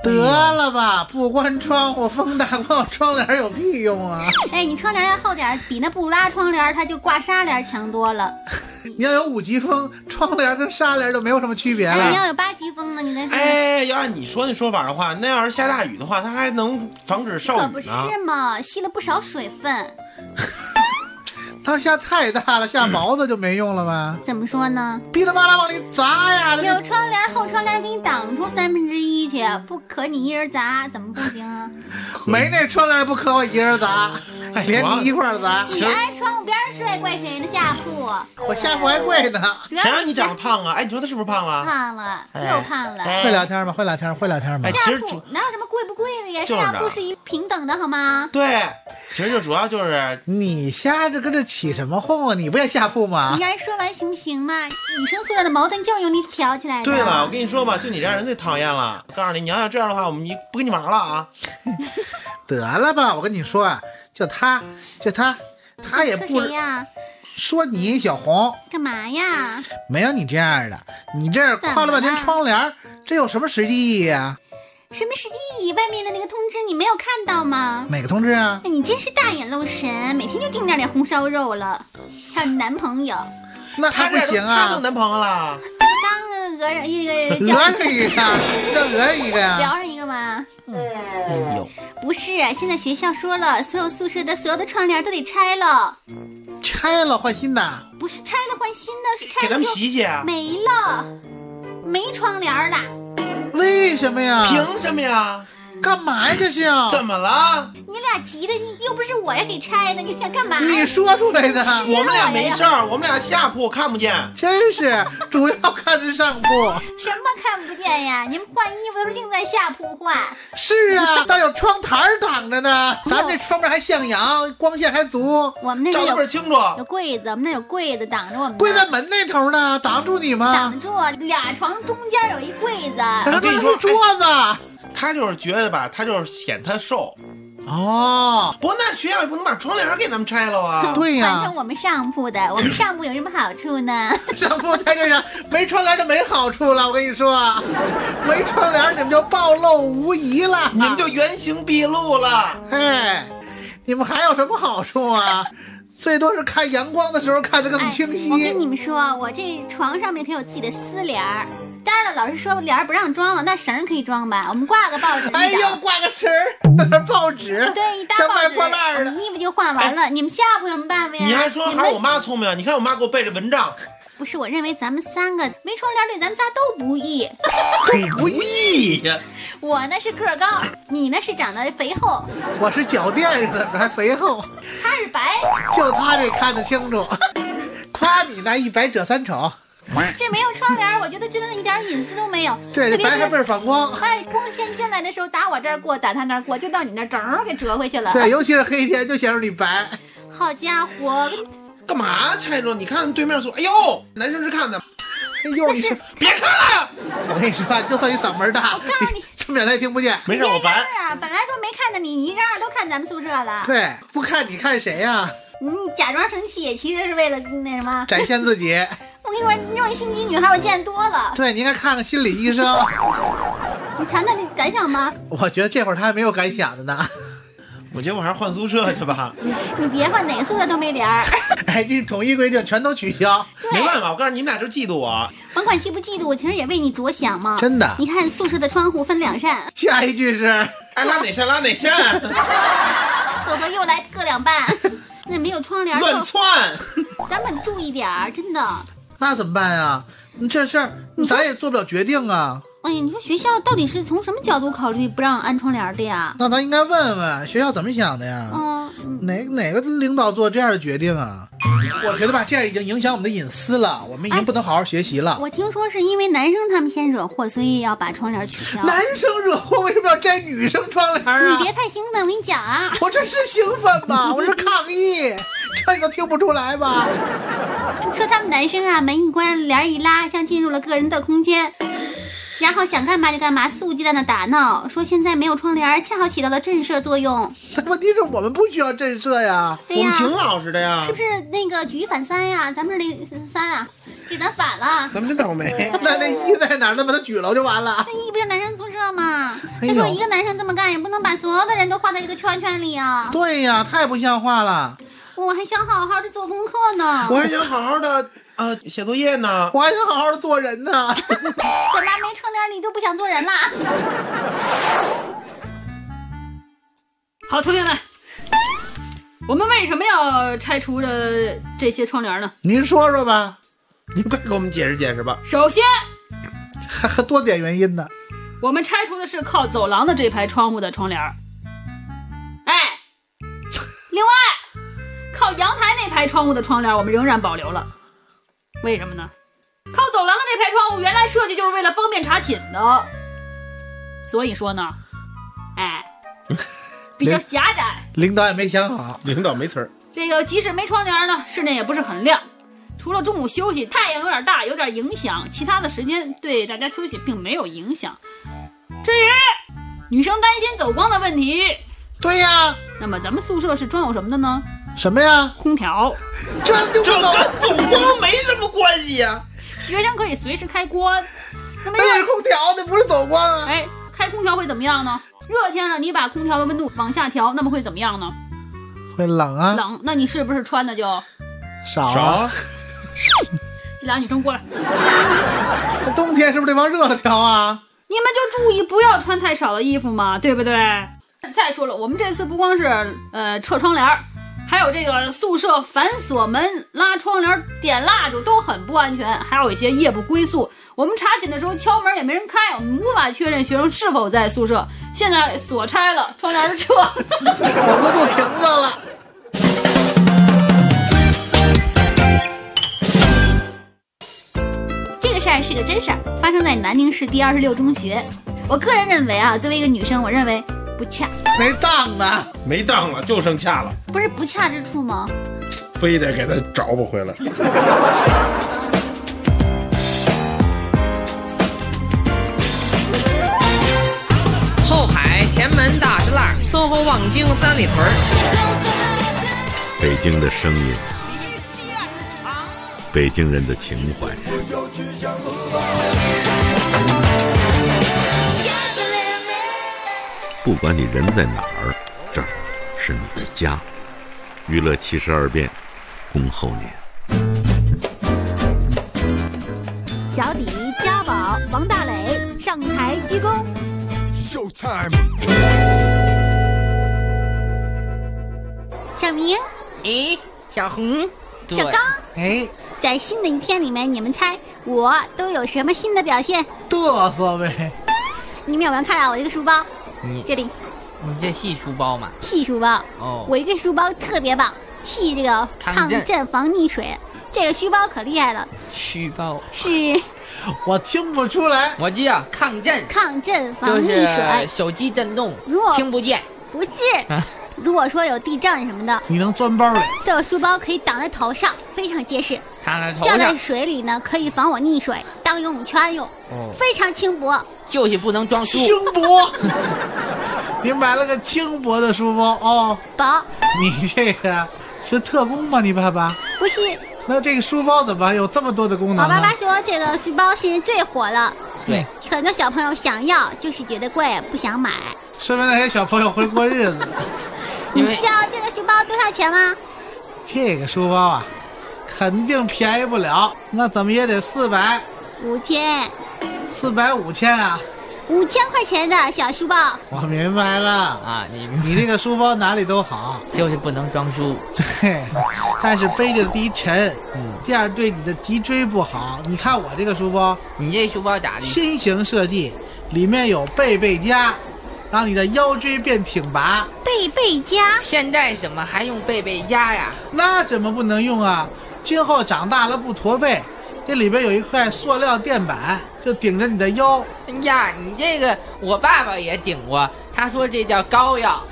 得了吧，不关窗户，风大光，窗帘有屁用啊！ 哎，你窗帘要厚点，比那布拉窗帘它就挂纱帘强多了。 你要有5级风，窗帘跟纱帘就没有什么区别了。 你要有8级风呢，你那是。 哎，要按你说那说法的话，那要是下大雨的话，它还能防止少雨呢。 可不是嘛，吸了不少水分。 它下太大了，下毛子就没用了吧？ 怎么说呢？ 噼里啪啦往里砸呀！ 有窗帘，厚窗帘给你挡出1/3去，不可你一人砸，怎么不行啊？ 没那窗帘不可我一人砸，连你一块砸。 你挨窗户边睡，怪谁呢？下铺， 我下铺还跪呢。 谁让你长得胖啊？哎，你说他是不是胖啊？ 胖了，又胖了。 会聊天吗？会聊天，会聊天吗？ 其实哪有什么贵不贵的呀？下铺是一平等的好吗？ 对，其实就主要就是你瞎着跟这起什么哄啊？你不也下铺吗？ 你让人说完行不行嘛？女生宿舍的矛盾就是由你挑起来的。 对了，我跟你说吧，就你这样人最讨厌了。告诉你，你要这样的话，我们不跟你玩了啊！ 得了吧，我跟你说啊，就他也不说谁呀？ 说你小红干嘛呀？ 没有你这样的，你这夸了半天窗帘，这有什么实际意义啊？ 什么实际意义？外面的那个通知你没有看到吗？ 哪个通知啊？ 哎，你真是大眼漏神，每天就盯着点红烧肉了。还有你男朋友， 那还不行啊？ 他有男朋友了？ 刚讹上一个， 讹上一个，这讹上一个呀？ 聊上一个吗？ 哎呦， 不是，现在学校说了，所有宿舍的所有的窗帘都得拆了。 拆了换新的？ 不是拆了换新的，是拆了给他们洗洗啊？ 没了，没窗帘了。 为什么呀？ 凭什么呀？ 干嘛呀？这是啊？ 怎么了？ 你俩急的，你又不是我要给拆的，你想干嘛？ 你说出来的。 我们俩没事儿，我们俩下铺看不见。 真是，主要看是上铺。 什么看不见呀？你们换衣服都是净在下铺换。 是啊，倒有窗台挡着呢。咱这方面还向阳，光线还足。 我们那照得倍儿清楚。 有柜子，我们那有柜子挡着我们。 柜在门那头呢，挡住你吗？ 挡住，2床中间有一柜子。 我跟你说，桌子。 他就是觉得吧，他就是显他瘦。 哦， 不过那学校也不能把窗帘给咱们拆了啊。 对呀， 反正我们上铺的，我们上铺有什么好处呢？ 上铺在这上没窗帘就没好处了。我跟你说，没窗帘你们就暴露无遗了， 你们就原形毕露了。 哎，你们还有什么好处啊？最多是看阳光的时候看得更清晰。 我跟你们说，我这床上面可有自己的丝帘儿。当然了，老师说帘儿不让装了，那绳可以装吧？我们挂个报纸。 哎呦，挂个绳儿，那报纸， 对，一大像报纸， 卖破烂的。 衣服就换完了。你们下铺有什么办法呀？ 你还说还是我妈聪明？你看我妈给我背着蚊帐。 不是，我认为咱们3个没窗帘对咱们仨都不易。 都不易呀！ 我呢是个儿高，你呢是长得肥厚。 我是脚垫子，还肥厚。 他是白， 就他这看得清楚。夸你那一白遮三丑。 这没有窗帘，我觉得真的一点隐私都没有。 对，这白还倍儿反光。 哎，光线进来的时候打我这儿过，打他那儿过，就到你那儿整给折回去了。 对，尤其是黑天就显示你白。 好家伙！ 干嘛拆着？你看对面说，哎呦，男生是看的。 哎呦，你是别看了！ 我跟你说，就算你嗓门大， 我告诉你， 这么远他也听不见。 没事，我烦啊！本来说没看见你，你一嚷都看咱们宿舍了。 对，不看你看谁呀？ 你假装生气，其实是为了那什么？ 展现自己。 我跟你说，你这种心机女孩我见多了。 对，你应该看看心理医生。 你谈谈你感想吧。 我觉得这会儿他还没有感想的呢。 我觉得我还是换宿舍去吧。 你别换，哪个宿舍都没帘儿。 哎，这统一规定全都取消。 没办法，我告诉你们俩就嫉妒我。 甭管嫉不嫉妒，我其实也为你着想嘛。 真的。 你看宿舍的窗户分2扇。 下一句是， 爱拉哪扇拉哪扇。 走走又来各2半。那没有窗帘。 乱窜。 咱们注意点儿，真的。 那怎么办呀？这事儿咱也做不了决定啊。 哎呀，你说学校到底是从什么角度考虑不让安窗帘的呀？ 那咱应该问问学校怎么想的呀？哪个领导做这样的决定啊？我觉得吧，这样已经影响我们的隐私了，我们已经不能好好学习了。 我听说是因为男生他们先惹祸，所以要把窗帘取消。 男生惹祸为什么要摘女生窗帘啊？ 你别太兴奋，我跟你讲啊。 我这是兴奋吗？我是抗议，这个听不出来吧？ 说他们男生啊，门一关，帘一拉，像进入了个人的空间。然后想干嘛就干嘛，肆无忌惮的打闹，说现在没有窗帘，恰好起到了震慑作用。 问题是我们不需要震慑呀， 我们挺老实的呀。 是不是那个举一反三呀？咱们这3啊，给咱反了。 咱们真倒霉。 那1在哪儿？那把它举了就完了。 那1不是男生宿舍了吗？就说一个男生这么干，也不能把所有的人都画在这个圈圈里啊。 对呀，太不像话了。 我还想好好的做功课呢。 我还想好好的写作业呢。 我还想好好的做人呢。 怎么没成年你就不想做人啦？ 好，同学们，我们为什么要拆除这些窗帘呢？ 您说说吧。 您快给我们解释解释吧。 首先， 还多点原因呢。 我们拆除的是靠走廊的这排窗户的窗帘。另外，靠阳台那排窗户的窗帘我们仍然保留了。为什么呢？靠走廊的这排窗户原来设计就是为了方便查寝的，所以说呢，比较狭窄。 领导也没想好， 领导没词儿。 这个即使没窗帘呢，室内也不是很亮。除了中午休息太阳有点大有点影响，其他的时间对大家休息并没有影响。至于女生担心走光的问题， 对呀， 那么咱们宿舍是装有什么的呢？ 什么呀？ 空调。 这跟走光没什么关系呀。 学生可以随时开关。那么那是空调，那不是走光啊。 开空调会怎么样呢？热天了，你把空调的温度往下调，那么会怎么样呢？ 会冷啊。 冷，那你是不是穿的就少？ 这俩女生过来。 冬天是不是得往热了调啊？ 你们就注意不要穿太少的衣服嘛，对不对？再说了，我们这次不光是撤窗帘，还有这个宿舍反锁门、拉窗帘、点蜡烛都很不安全，还有一些夜不归宿。我们查寝的时候敲门也没人开，我们无法确认学生是否在宿舍。现在锁拆了，窗帘撤， 我都不停着了。 这个事儿是个真事儿，发生在南宁市第26中学。我个人认为啊，作为一个女生，我认为不恰。 没当呢， 没当了，就剩恰了。 不是不恰之处吗？ 非得给他找不回来。 后海、前门、大石栏、淞沪、望京、三里屯。 北京的声音，北京人的情怀。不管你人在哪儿，这儿是你的家。娱乐72变，恭候您。 脚底家宝王大磊上台鞠躬。 小明， 小红， 小刚，在新的一天里面，你们猜我都有什么新的表现？ 嘚瑟呗。 你们有没有看到我这个书包？这里。 你这系书包嘛？ 系书包。我这个书包特别棒，系这个抗震防溺水。这个书包可厉害了。 书包是。 我听不出来。 我知道抗震防溺水。 就是手机震动，听不见。 不是。如果说有地震什么的， 你能钻包里。 这个书包可以挡在头上，非常结实。 挡在头上。 掉在水里呢，可以防我溺水，当游泳圈用。非常轻薄。 就是不能装书。 轻薄。你买了个轻薄的书包哦。 宝， 你这个是特工吗？你爸爸？ 不是。 那这个书包怎么有这么多的功能？ 我爸爸说这个书包现在最火了。 对， 很多小朋友想要，就是觉得贵，不想买。 说明那些小朋友会过日子。 你知道这个书包多少钱吗？ 这个书包啊，肯定便宜不了，那怎么也得400、 5000、 400、5000啊 ！5000块钱的小书包。 我明白了啊， 你这个书包哪里都好， 就是不能装书。 对，但是背着低沉，这样对你的脊椎不好。你看我这个书包， 你这书包咋的？ 新型设计，里面有背背佳。让你的腰椎变挺拔。 背背佳？ 现在怎么还用背背佳呀？ 那怎么不能用啊？今后长大了不驼背，这里边有一块塑料垫板，就顶着你的腰。 哎呀，你这个我爸爸也顶过，他说这叫膏药。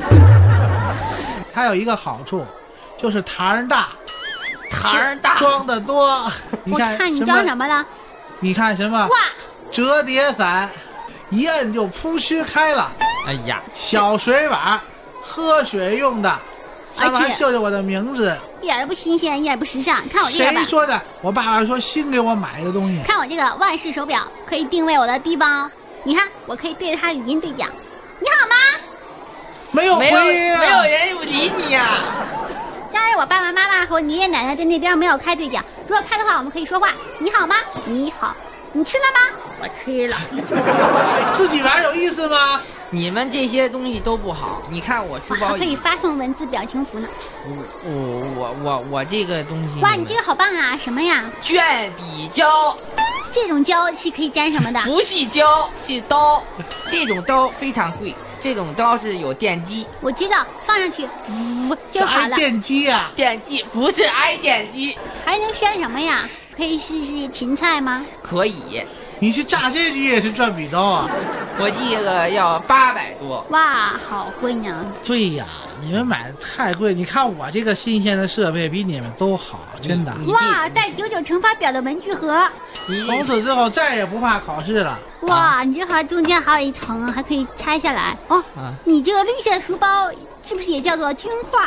它有一个好处，就是台儿大。 台儿大， 装得多。 我看你装什么了？ 你看什么？ 哇！ 折叠伞。一摁就铺虚开了。 哎呀， 小水碗，喝水用的，上面还绣着我的名字， 一点都不新鲜，一点不时尚。看我这个吧。 谁说的？我爸爸说新给我买的东西。 看我这个万氏手表，可以定位我的地方。 你看，我可以对着他语音对讲，你好吗？ 没有回应， 没有人理你呀。 当然，我爸爸妈妈和我爷爷奶奶在那边没有开对讲，如果开的话，我们可以说话。你好吗？你好。你吃了吗？我吃了。 自己玩有意思吗？ 你们这些东西都不好。你看我书包可以发送文字表情符呢。 我这个东西。 哇，你这个好棒啊！什么呀？ 卷笔胶。 这种胶是可以粘什么的？ 不是胶，是刀。这种刀非常贵，这种刀是有电机。 我知道，放上去，就好了。 电机呀？ 电机不是挨电机。 还能选什么呀？可以试试芹菜吗？ 可以。 你是榨汁机也是转笔刀啊？ 我这个要800多。 哇，好贵呢。 对呀，你们买的太贵。你看我这个新鲜的设备比你们都好，真的。 哇，带99乘法表的文具盒。 从此之后再也不怕考试了。 哇，你这还中间还有一层，还可以拆下来哦。你这个绿色书包是不是也叫做军画？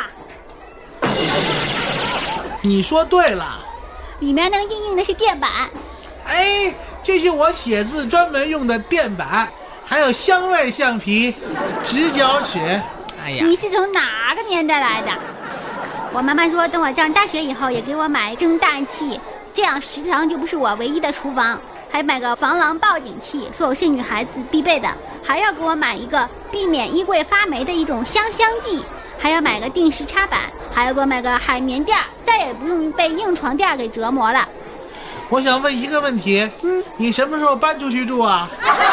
你说对了。 里面那个硬硬的是垫板。 哎，这是我写字专门用的垫板，还有香味橡皮、直角尺。 哎呀， 你是从哪个年代来的？我妈妈说，等我上大学以后也给我买蒸蛋器，这样食堂就不是我唯一的厨房。还买个防狼报警器，说我是女孩子必备的。还要给我买一个避免衣柜发霉的一种香剂。还要买个定时插板，还要给我买个海绵垫，再也不用被硬床垫给折磨了。 我想问一个问题，你什么时候搬出去住啊？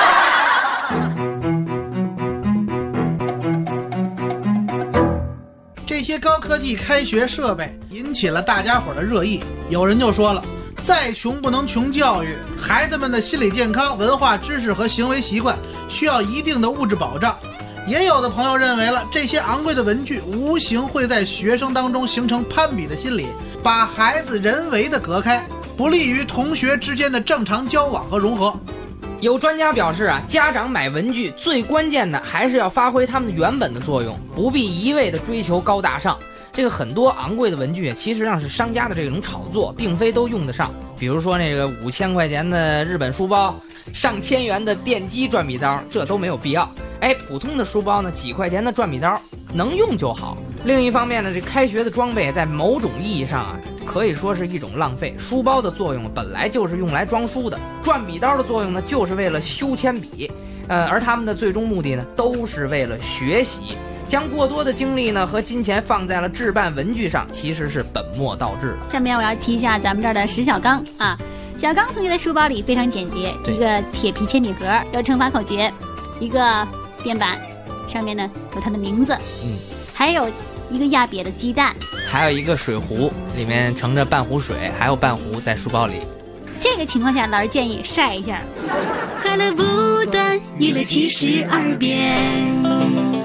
这些高科技开学设备引起了大家伙的热议，有人就说了，再穷不能穷教育，孩子们的心理健康、文化知识和行为习惯需要一定的物质保障。也有的朋友认为了，这些昂贵的文具无形会在学生当中形成攀比的心理，把孩子人为的隔开，不利于同学之间的正常交往和融合。 有专家表示啊，家长买文具最关键的还是要发挥他们原本的作用，不必一味的追求高大上。这个很多昂贵的文具其实上是商家的这种炒作，并非都用得上。比如说那个5000块钱的日本书包，上千元的电击转笔刀，这都没有必要。普通的书包呢，几块钱的转笔刀能用就好。另一方面呢，这开学的装备在某种意义上啊，可以说是一种浪费。书包的作用本来就是用来装书的，转笔刀的作用呢，就是为了修铅笔，而他们的最终目的呢，都是为了学习。将过多的精力呢和金钱放在了置办文具上，其实是本末倒置。 下面我要提一下咱们这儿的石小刚啊，小刚同学的书包里非常简洁，一个铁皮铅笔盒，有乘法口诀，一个垫板，上面呢有他的名字，还有一个压瘪的鸡蛋， 还有一个水壶，里面盛着半壶水，还有半壶在书包里。 这个情况下，老师建议晒一下。 快乐不断，娱乐72变。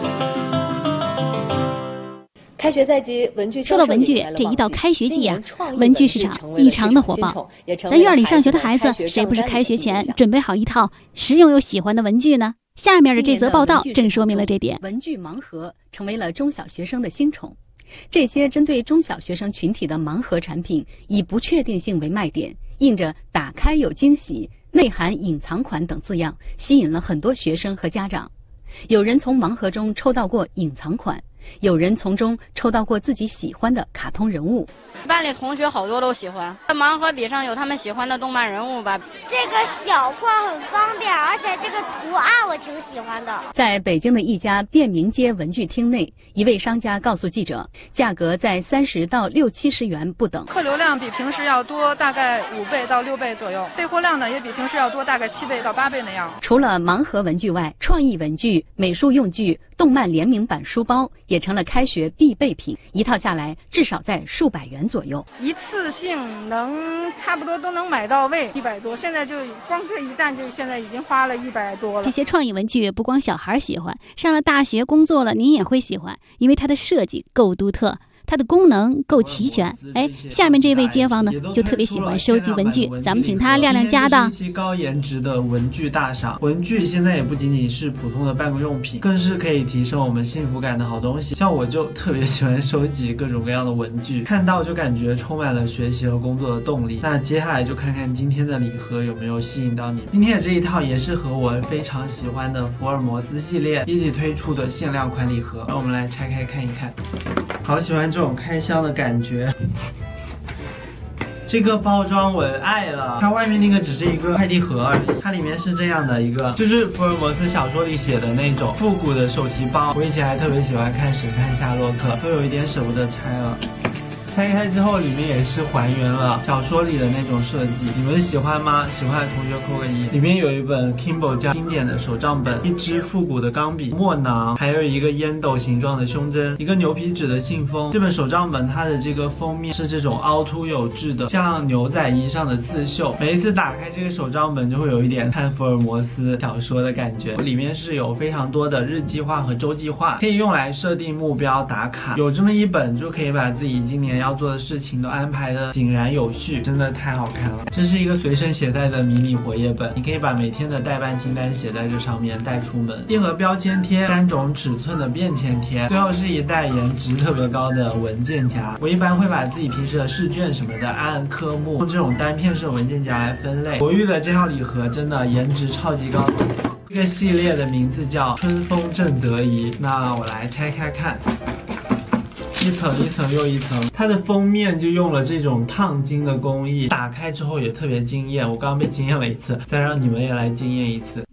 开学在即，文具说到文具，这一到开学季啊，文具市场异常的火爆。在院里上学的孩子，谁不是开学前准备好一套实用又喜欢的文具呢？下面的这则报道正说明了这点。 文具盲盒成为了中小学生的新宠。这些针对中小学生群体的盲盒产品，以不确定性为卖点，印着“打开有惊喜”、“内含隐藏款”等字样，吸引了很多学生和家长。有人从盲盒中抽到过隐藏款，有人从中抽到过自己喜欢的卡通人物。 班里同学好多都喜欢。盲盒笔上有他们喜欢的动漫人物吧。 这个小块很方便，而且这个图案我挺喜欢的。 在北京的一家便民街文具厅内，一位商家告诉记者，价格在30到60-70元不等。 客流量比平时要多，大概5倍到6倍左右。备货量呢也比平时要多，大概7倍到8倍那样。 除了盲盒文具外，创意文具、美术用具、动漫联名版书包也成了开学必备品，一套下来至少在数百元左右。 一次性能差不多都能买到位，100多。现在就光这一站就现在已经花了100多了。 这些创意文具不光小孩喜欢，上了大学工作了您也会喜欢，因为它的设计够独特。 它的功能够齐全。下面这位街坊呢就特别喜欢收集文具，咱们请他亮亮家当。 一期高颜值的文具大赏。文具现在也不仅仅是普通的办公用品，更是可以提升我们幸福感的好东西。像我就特别喜欢收集各种各样的文具，看到就感觉充满了学习和工作的动力。那接下来就看看今天的礼盒有没有吸引到你。今天的这一套也是和我非常喜欢的福尔摩斯系列一起推出的限量款礼盒，让我们来拆开看一看。好喜欢这种开箱的感觉。这个包装我爱了，它外面那个只是一个快递盒而已，它里面是这样的一个，就是福尔摩斯小说里写的那种复古的手提包。我以前还特别喜欢看《神探夏洛克》，都有一点舍不得拆了。拆开之后，里面也是还原了小说里的那种设计，你们喜欢吗？喜欢的同学扣个1。里面有一本 Kimbo 家经典的手账本，一支复古的钢笔、墨囊，还有一个烟斗形状的胸针，一个牛皮纸的信封。这本手账本它的这个封面是这种凹凸有致的，像牛仔衣上的刺绣。每一次打开这个手账本，就会有一点看福尔摩斯小说的感觉。里面是有非常多的日计划和周计划，可以用来设定目标打卡。有这么一本，就可以把自己今年要做的事情都安排的井然有序，真的太好看了。这是一个随身携带的迷你活页本，你可以把每天的待办清单写在这上面带出门。一盒标签贴，3种尺寸的便签贴，最后是一袋颜值特别高的文件夹。我一般会把自己平时的试卷什么的按科目用这种单片式文件夹来分类。我预的这套礼盒真的颜值超级高。这个系列的名字叫春风正得意，那我来拆开看。一层一层又一层，它的封面就用了这种烫金的工艺，打开之后也特别惊艳。我刚刚被惊艳了一次，再让你们也来惊艳一次。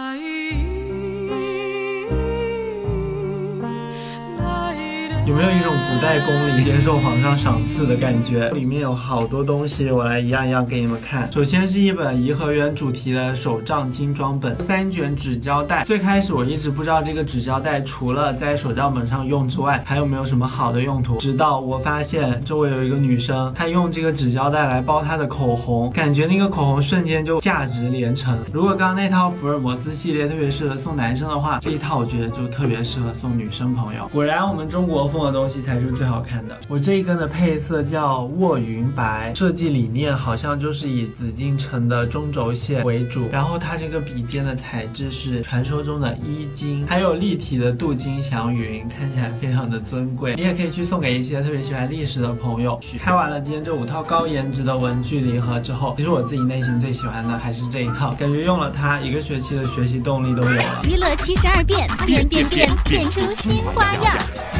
有没有一种古代宫里接受皇上赏赐的感觉？里面有好多东西，我来一样一样给你们看。首先是一本颐和园主题的手账精装本，3卷纸胶带。最开始我一直不知道这个纸胶带除了在手账本上用之外，还有没有什么好的用途。直到我发现周围有一个女生，她用这个纸胶带来包她的口红，感觉那个口红瞬间就价值连城。如果刚刚那套福尔摩斯系列特别适合送男生的话，这一套我觉得就特别适合送女生朋友。果然我们中国风的东西才是最好看的。我这一根的配色叫卧云白，设计理念好像就是以紫禁城的中轴线为主，然后它这个笔尖的材质是传说中的衣金，还有立体的镀金祥云，看起来非常的尊贵。你也可以去送给一些特别喜欢历史的朋友。开完了今天这5套高颜值的文具礼盒之后，其实我自己内心最喜欢的还是这一套，感觉用了它1个学期的学习动力都有了。 娱乐72变，变变变，变出新花样。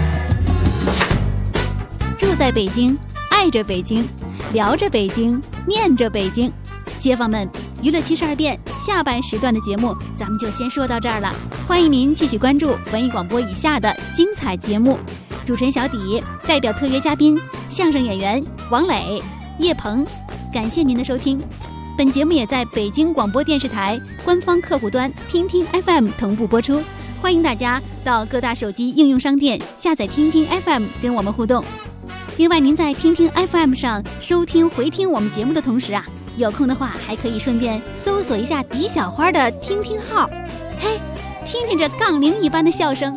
住在北京，爱着北京，聊着北京，念着北京。街坊们，娱乐72变下半时段的节目咱们就先说到这儿了，欢迎您继续关注文艺广播以下的精彩节目。主持人小底代表特约嘉宾相声演员王磊、叶鹏，感谢您的收听。本节目也在北京广播电视台官方客户端听听 FM 同步播出，欢迎大家到各大手机应用商店下载听听 FM 跟我们互动。另外，您在听听 FM 上收听回听我们节目的同时啊，有空的话还可以顺便搜索一下李小花的听听号，嘿，听听这杠铃一般的笑声。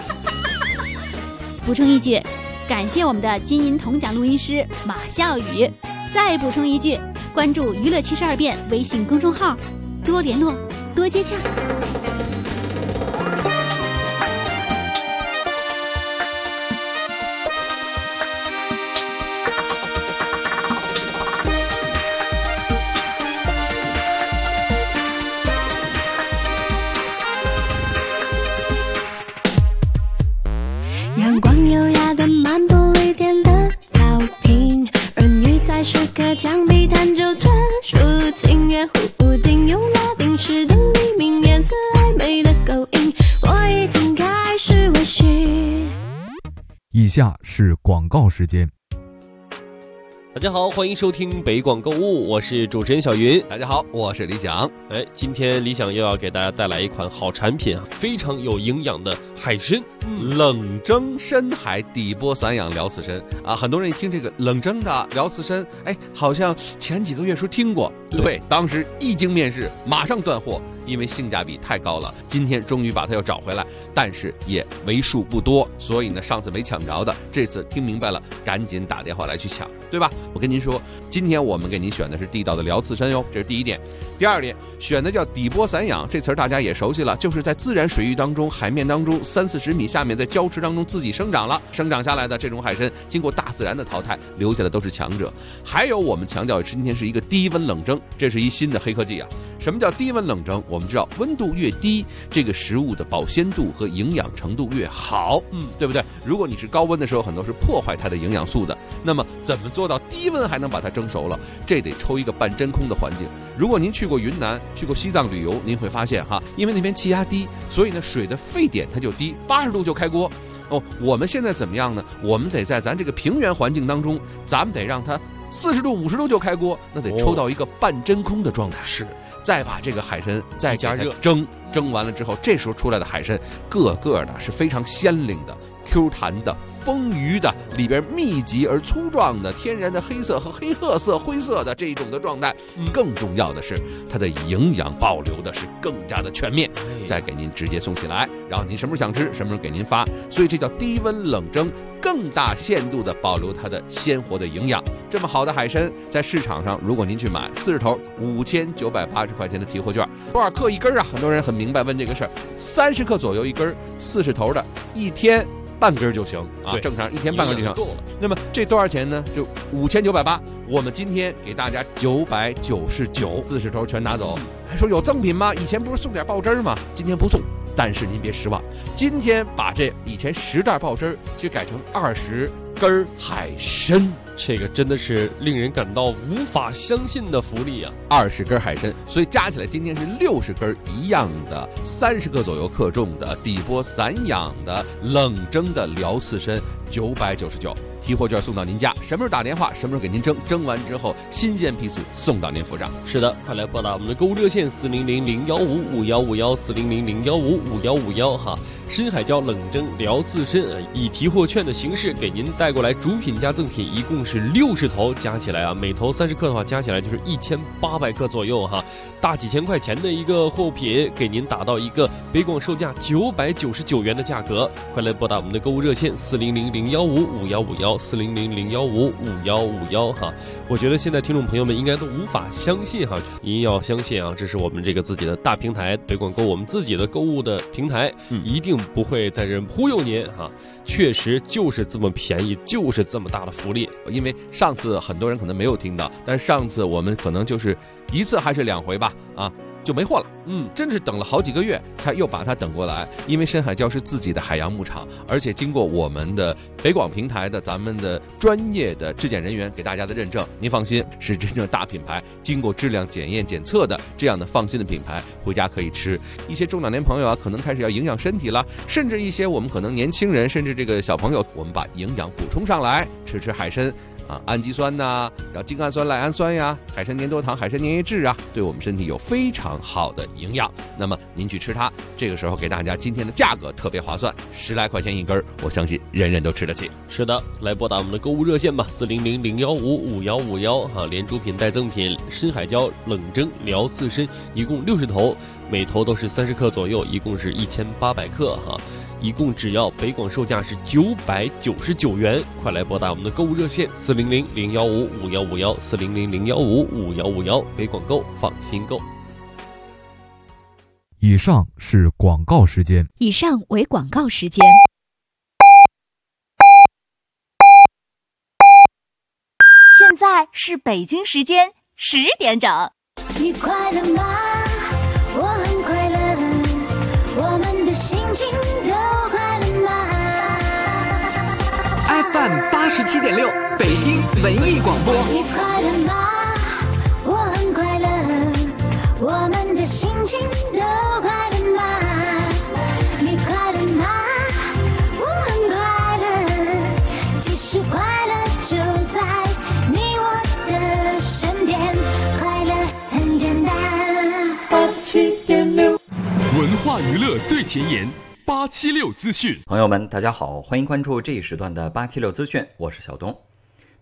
补充一句，感谢我们的金银铜奖录音师马笑宇。再补充一句，关注娱乐72变微信公众号，多联络，多接洽。 阳光优雅的漫步绿点的草坪，儿女在树棵墙壁弹奏专属情乐，屋顶用拉丁式的黎明，颜色暧昧的勾引，我已经开始微醺。 以下是广告时间。 大家好，欢迎收听北广购物，我是主持人小云。 大家好，我是李想。 今天李想又要给大家带来一款好产品啊，非常有营养的海参， 冷蒸深海底波散养疗刺参啊。很多人一听这个冷蒸的疗刺参，好像前几个月时候听过，对，当时一经面世马上断货， 因为性价比太高了。今天终于把它又找回来，但是也为数不多，所以呢，上次没抢着的，这次听明白了，赶紧打电话来去抢，对吧？我跟您说，今天我们给您选的是地道的辽刺参哟，这是第一点。第二点，选的叫底波散养，这词儿大家也熟悉了，就是在自然水域当中、海面当中30-40米下面，在礁池当中自己生长了，生长下来的这种海参，经过大自然的淘汰，留下的都是强者。还有我们强调今天是一个低温冷蒸，这是一新的黑科技啊。什么叫低温冷蒸？我们知道温度越低，这个食物的保鲜度和营养程度越好，对不对？如果你是高温的时候，很多是破坏它的营养素的。那么怎么做到低温还能把它蒸熟了？这得抽一个半真空的环境。如果您去过云南、去过西藏旅游，您会发现哈，因为那边气压低，所以呢水的沸点它就低，80度就开锅。我们现在怎么样呢？我们得在咱这个平原环境当中，咱们得让它40度、50度就开锅，那得抽到一个半真空的状态。 是， 再把这个海参再加热蒸完了之后，这时候出来的海参个个的是非常鲜灵的、Q 弹的、丰腴的，里边密集而粗壮的天然的黑色和黑褐色、灰色的这种的状态。更重要的是，它的营养保留的是更加的全面，再给您直接送起来，然后您什么时候想吃，什么时候给您发。所以这叫低温冷蒸，更大限度的保留它的鲜活的营养。这么好的海参，在市场上，如果您去买40头5980块钱的提货券，多少克一根啊？很多人很明白问这个事儿，30克左右一根，40头的，一天半根就行啊，正常一天半根就行。那么这多少钱呢？就5980，我们今天给大家999，40头全拿走。还说有赠品吗？以前不是送点爆汁吗？今天不送，但是您别失望，今天把这以前10袋爆汁就改成20根海参。 这个真的是令人感到无法相信的福利啊 ！20根海参，所以加起来今天是60根一样的，30克左右克重的底波散养的冷蒸的辽刺参，999。提货券送到您家，什么时候打电话，什么时候给您蒸，蒸完之后新鲜批次送到您府上。 是的，快来拨打我们的购物热线400-015-5151，400-015-5151哈。深海椒冷蒸辽刺参，以提货券的形式给您带过来，主品加赠品一共是60头，加起来啊，每头30克的话，加起来就是1800克左右哈，大几千块钱的一个货品，给您打到一个北广售价999元的价格。快来拨打我们的购物热线400-015-5151，400-015-5151哈。我觉得现在听众朋友们应该都无法相信哈，您要相信啊，这是我们这个自己的大平台北广购，我们自己的购物的平台，一定不会在这忽悠您哈，确实就是这么便宜，就是这么大的福利。 因为上次很多人可能没有听到，但是上次我们可能就是1次还是2回吧啊，就没货了。真是等了好几个月才又把它等过来。因为深海礁是自己的海洋牧场，而且经过我们的北广平台的咱们的专业的质检人员给大家的认证，您放心，是真正大品牌，经过质量检验检测的这样的放心的品牌，回家可以吃。一些中老年朋友啊，可能开始要营养身体了，甚至一些我们可能年轻人，甚至这个小朋友，我们把营养补充上来，吃海参啊，氨基酸呐，然后精氨酸、赖氨酸呀，海参粘多糖、海参粘液质啊，对我们身体有非常好的营养。那么您去吃它，这个时候给大家今天的价格特别划算，10来块钱一根，我相信人人都吃得起。 是的，来拨打我们的购物热线吧，400-015-5151哈，连主品带赠品，深海礁冷蒸辽刺参，一共60头，每头都是30克左右，一共是1800克哈。一共只要北广售价是999元，快来拨打我们的购物热线400-015-5151，400-015-5151，北广购，放心购。 以上是广告时间。 以上为广告时间。 现在是北京时间10点整。 你快乐吗？我很快乐，我们的心情都快乐吗 ？FM 87.6，北京文艺广播。 你快乐吗？我很快乐，我们的心情都快乐吗？你快乐吗？我很快乐，其实快乐就在你我的身边，快乐很简单。87.6， 文化娱乐最前沿，876资讯。 朋友们，大家好，欢迎关注这一时段的876资讯，我是小东。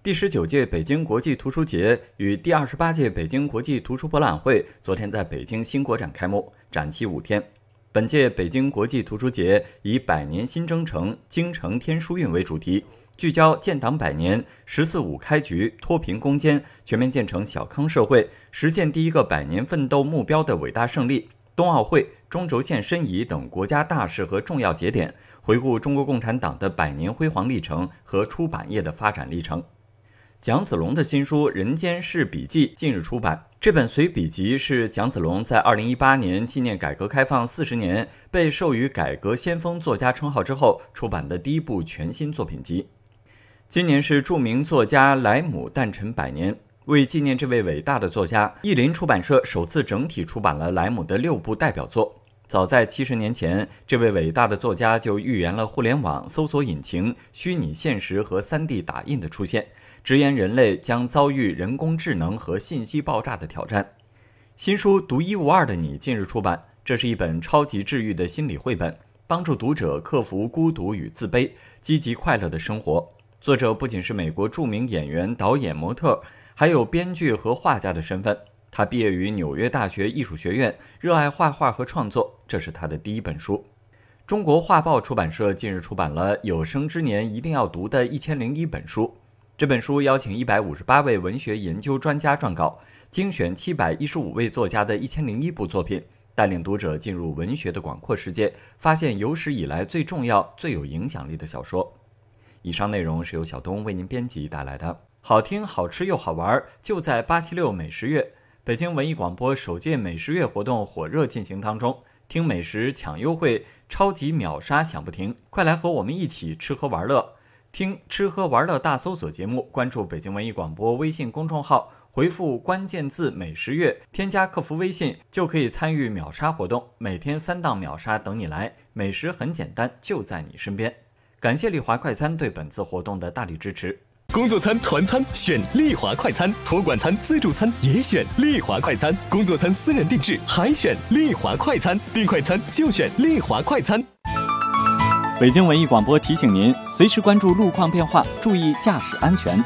第19届北京国际图书节与第28届北京国际图书博览会昨天在北京新国展开幕，展期5天。本届北京国际图书节以100年新征程，京城添书运为主题，聚焦建党100年、“14五”开局、脱贫攻坚、全面建成小康社会、实现第一个100年奋斗目标的伟大胜利、冬奥会、中轴线申遗等国家大事和重要节点，回顾中国共产党的100年辉煌历程和出版业的发展历程。蒋子龙的新书《人间世笔记》近日出版。这本随笔集是蒋子龙在2018年纪念改革开放40年，被授予改革先锋作家称号之后出版的第一部全新作品集。今年是著名作家莱姆诞辰100年，为纪念这位伟大的作家，译林出版社首次整体出版了莱姆的6部代表作。早在70年前，这位伟大的作家就预言了互联网、搜索引擎、虚拟现实和3D 打印的出现，直言人类将遭遇人工智能和信息爆炸的挑战。新书《独一无二的你》近日出版，这是一本超级治愈的心理绘本，帮助读者克服孤独与自卑，积极快乐的生活。作者不仅是美国著名演员、导演、模特，还有编剧和画家的身份。他毕业于纽约大学艺术学院，热爱画画和创作，这是他的第一本书。中国画报出版社近日出版了有生之年一定要读的1001本书。这本书邀请158位文学研究专家撰稿，精选715位作家的1001部作品，带领读者进入文学的广阔世界，发现有史以来最重要、最有影响力的小说。以上内容是由小东为您编辑带来的，好听、好吃又好玩，就在876美食月。北京文艺广播首届美食月活动火热进行当中，听美食抢优惠，超级秒杀享不停，快来和我们一起吃喝玩乐。听吃喝玩乐大搜索节目，关注北京文艺广播微信公众号，回复关键字美食月，添加客服微信就可以参与秒杀活动，每天3档秒杀等你来，美食很简单，就在你身边。感谢丽华快餐对本次活动的大力支持。 工作餐、团餐选丽华快餐，托管餐、自助餐也选丽华快餐，工作餐私人定制还选丽华快餐，订快餐就选丽华快餐。 北京文艺广播提醒您，随时关注路况变化，注意驾驶安全。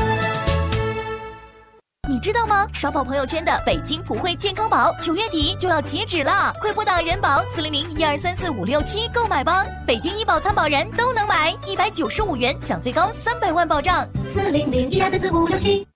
你知道吗？刷爆朋友圈的北京普惠健康宝9月底就要截止了，快拨打人保400-1234-567购买吧！北京医保参保人都能买，195元享最高300万保障。400-1234-567。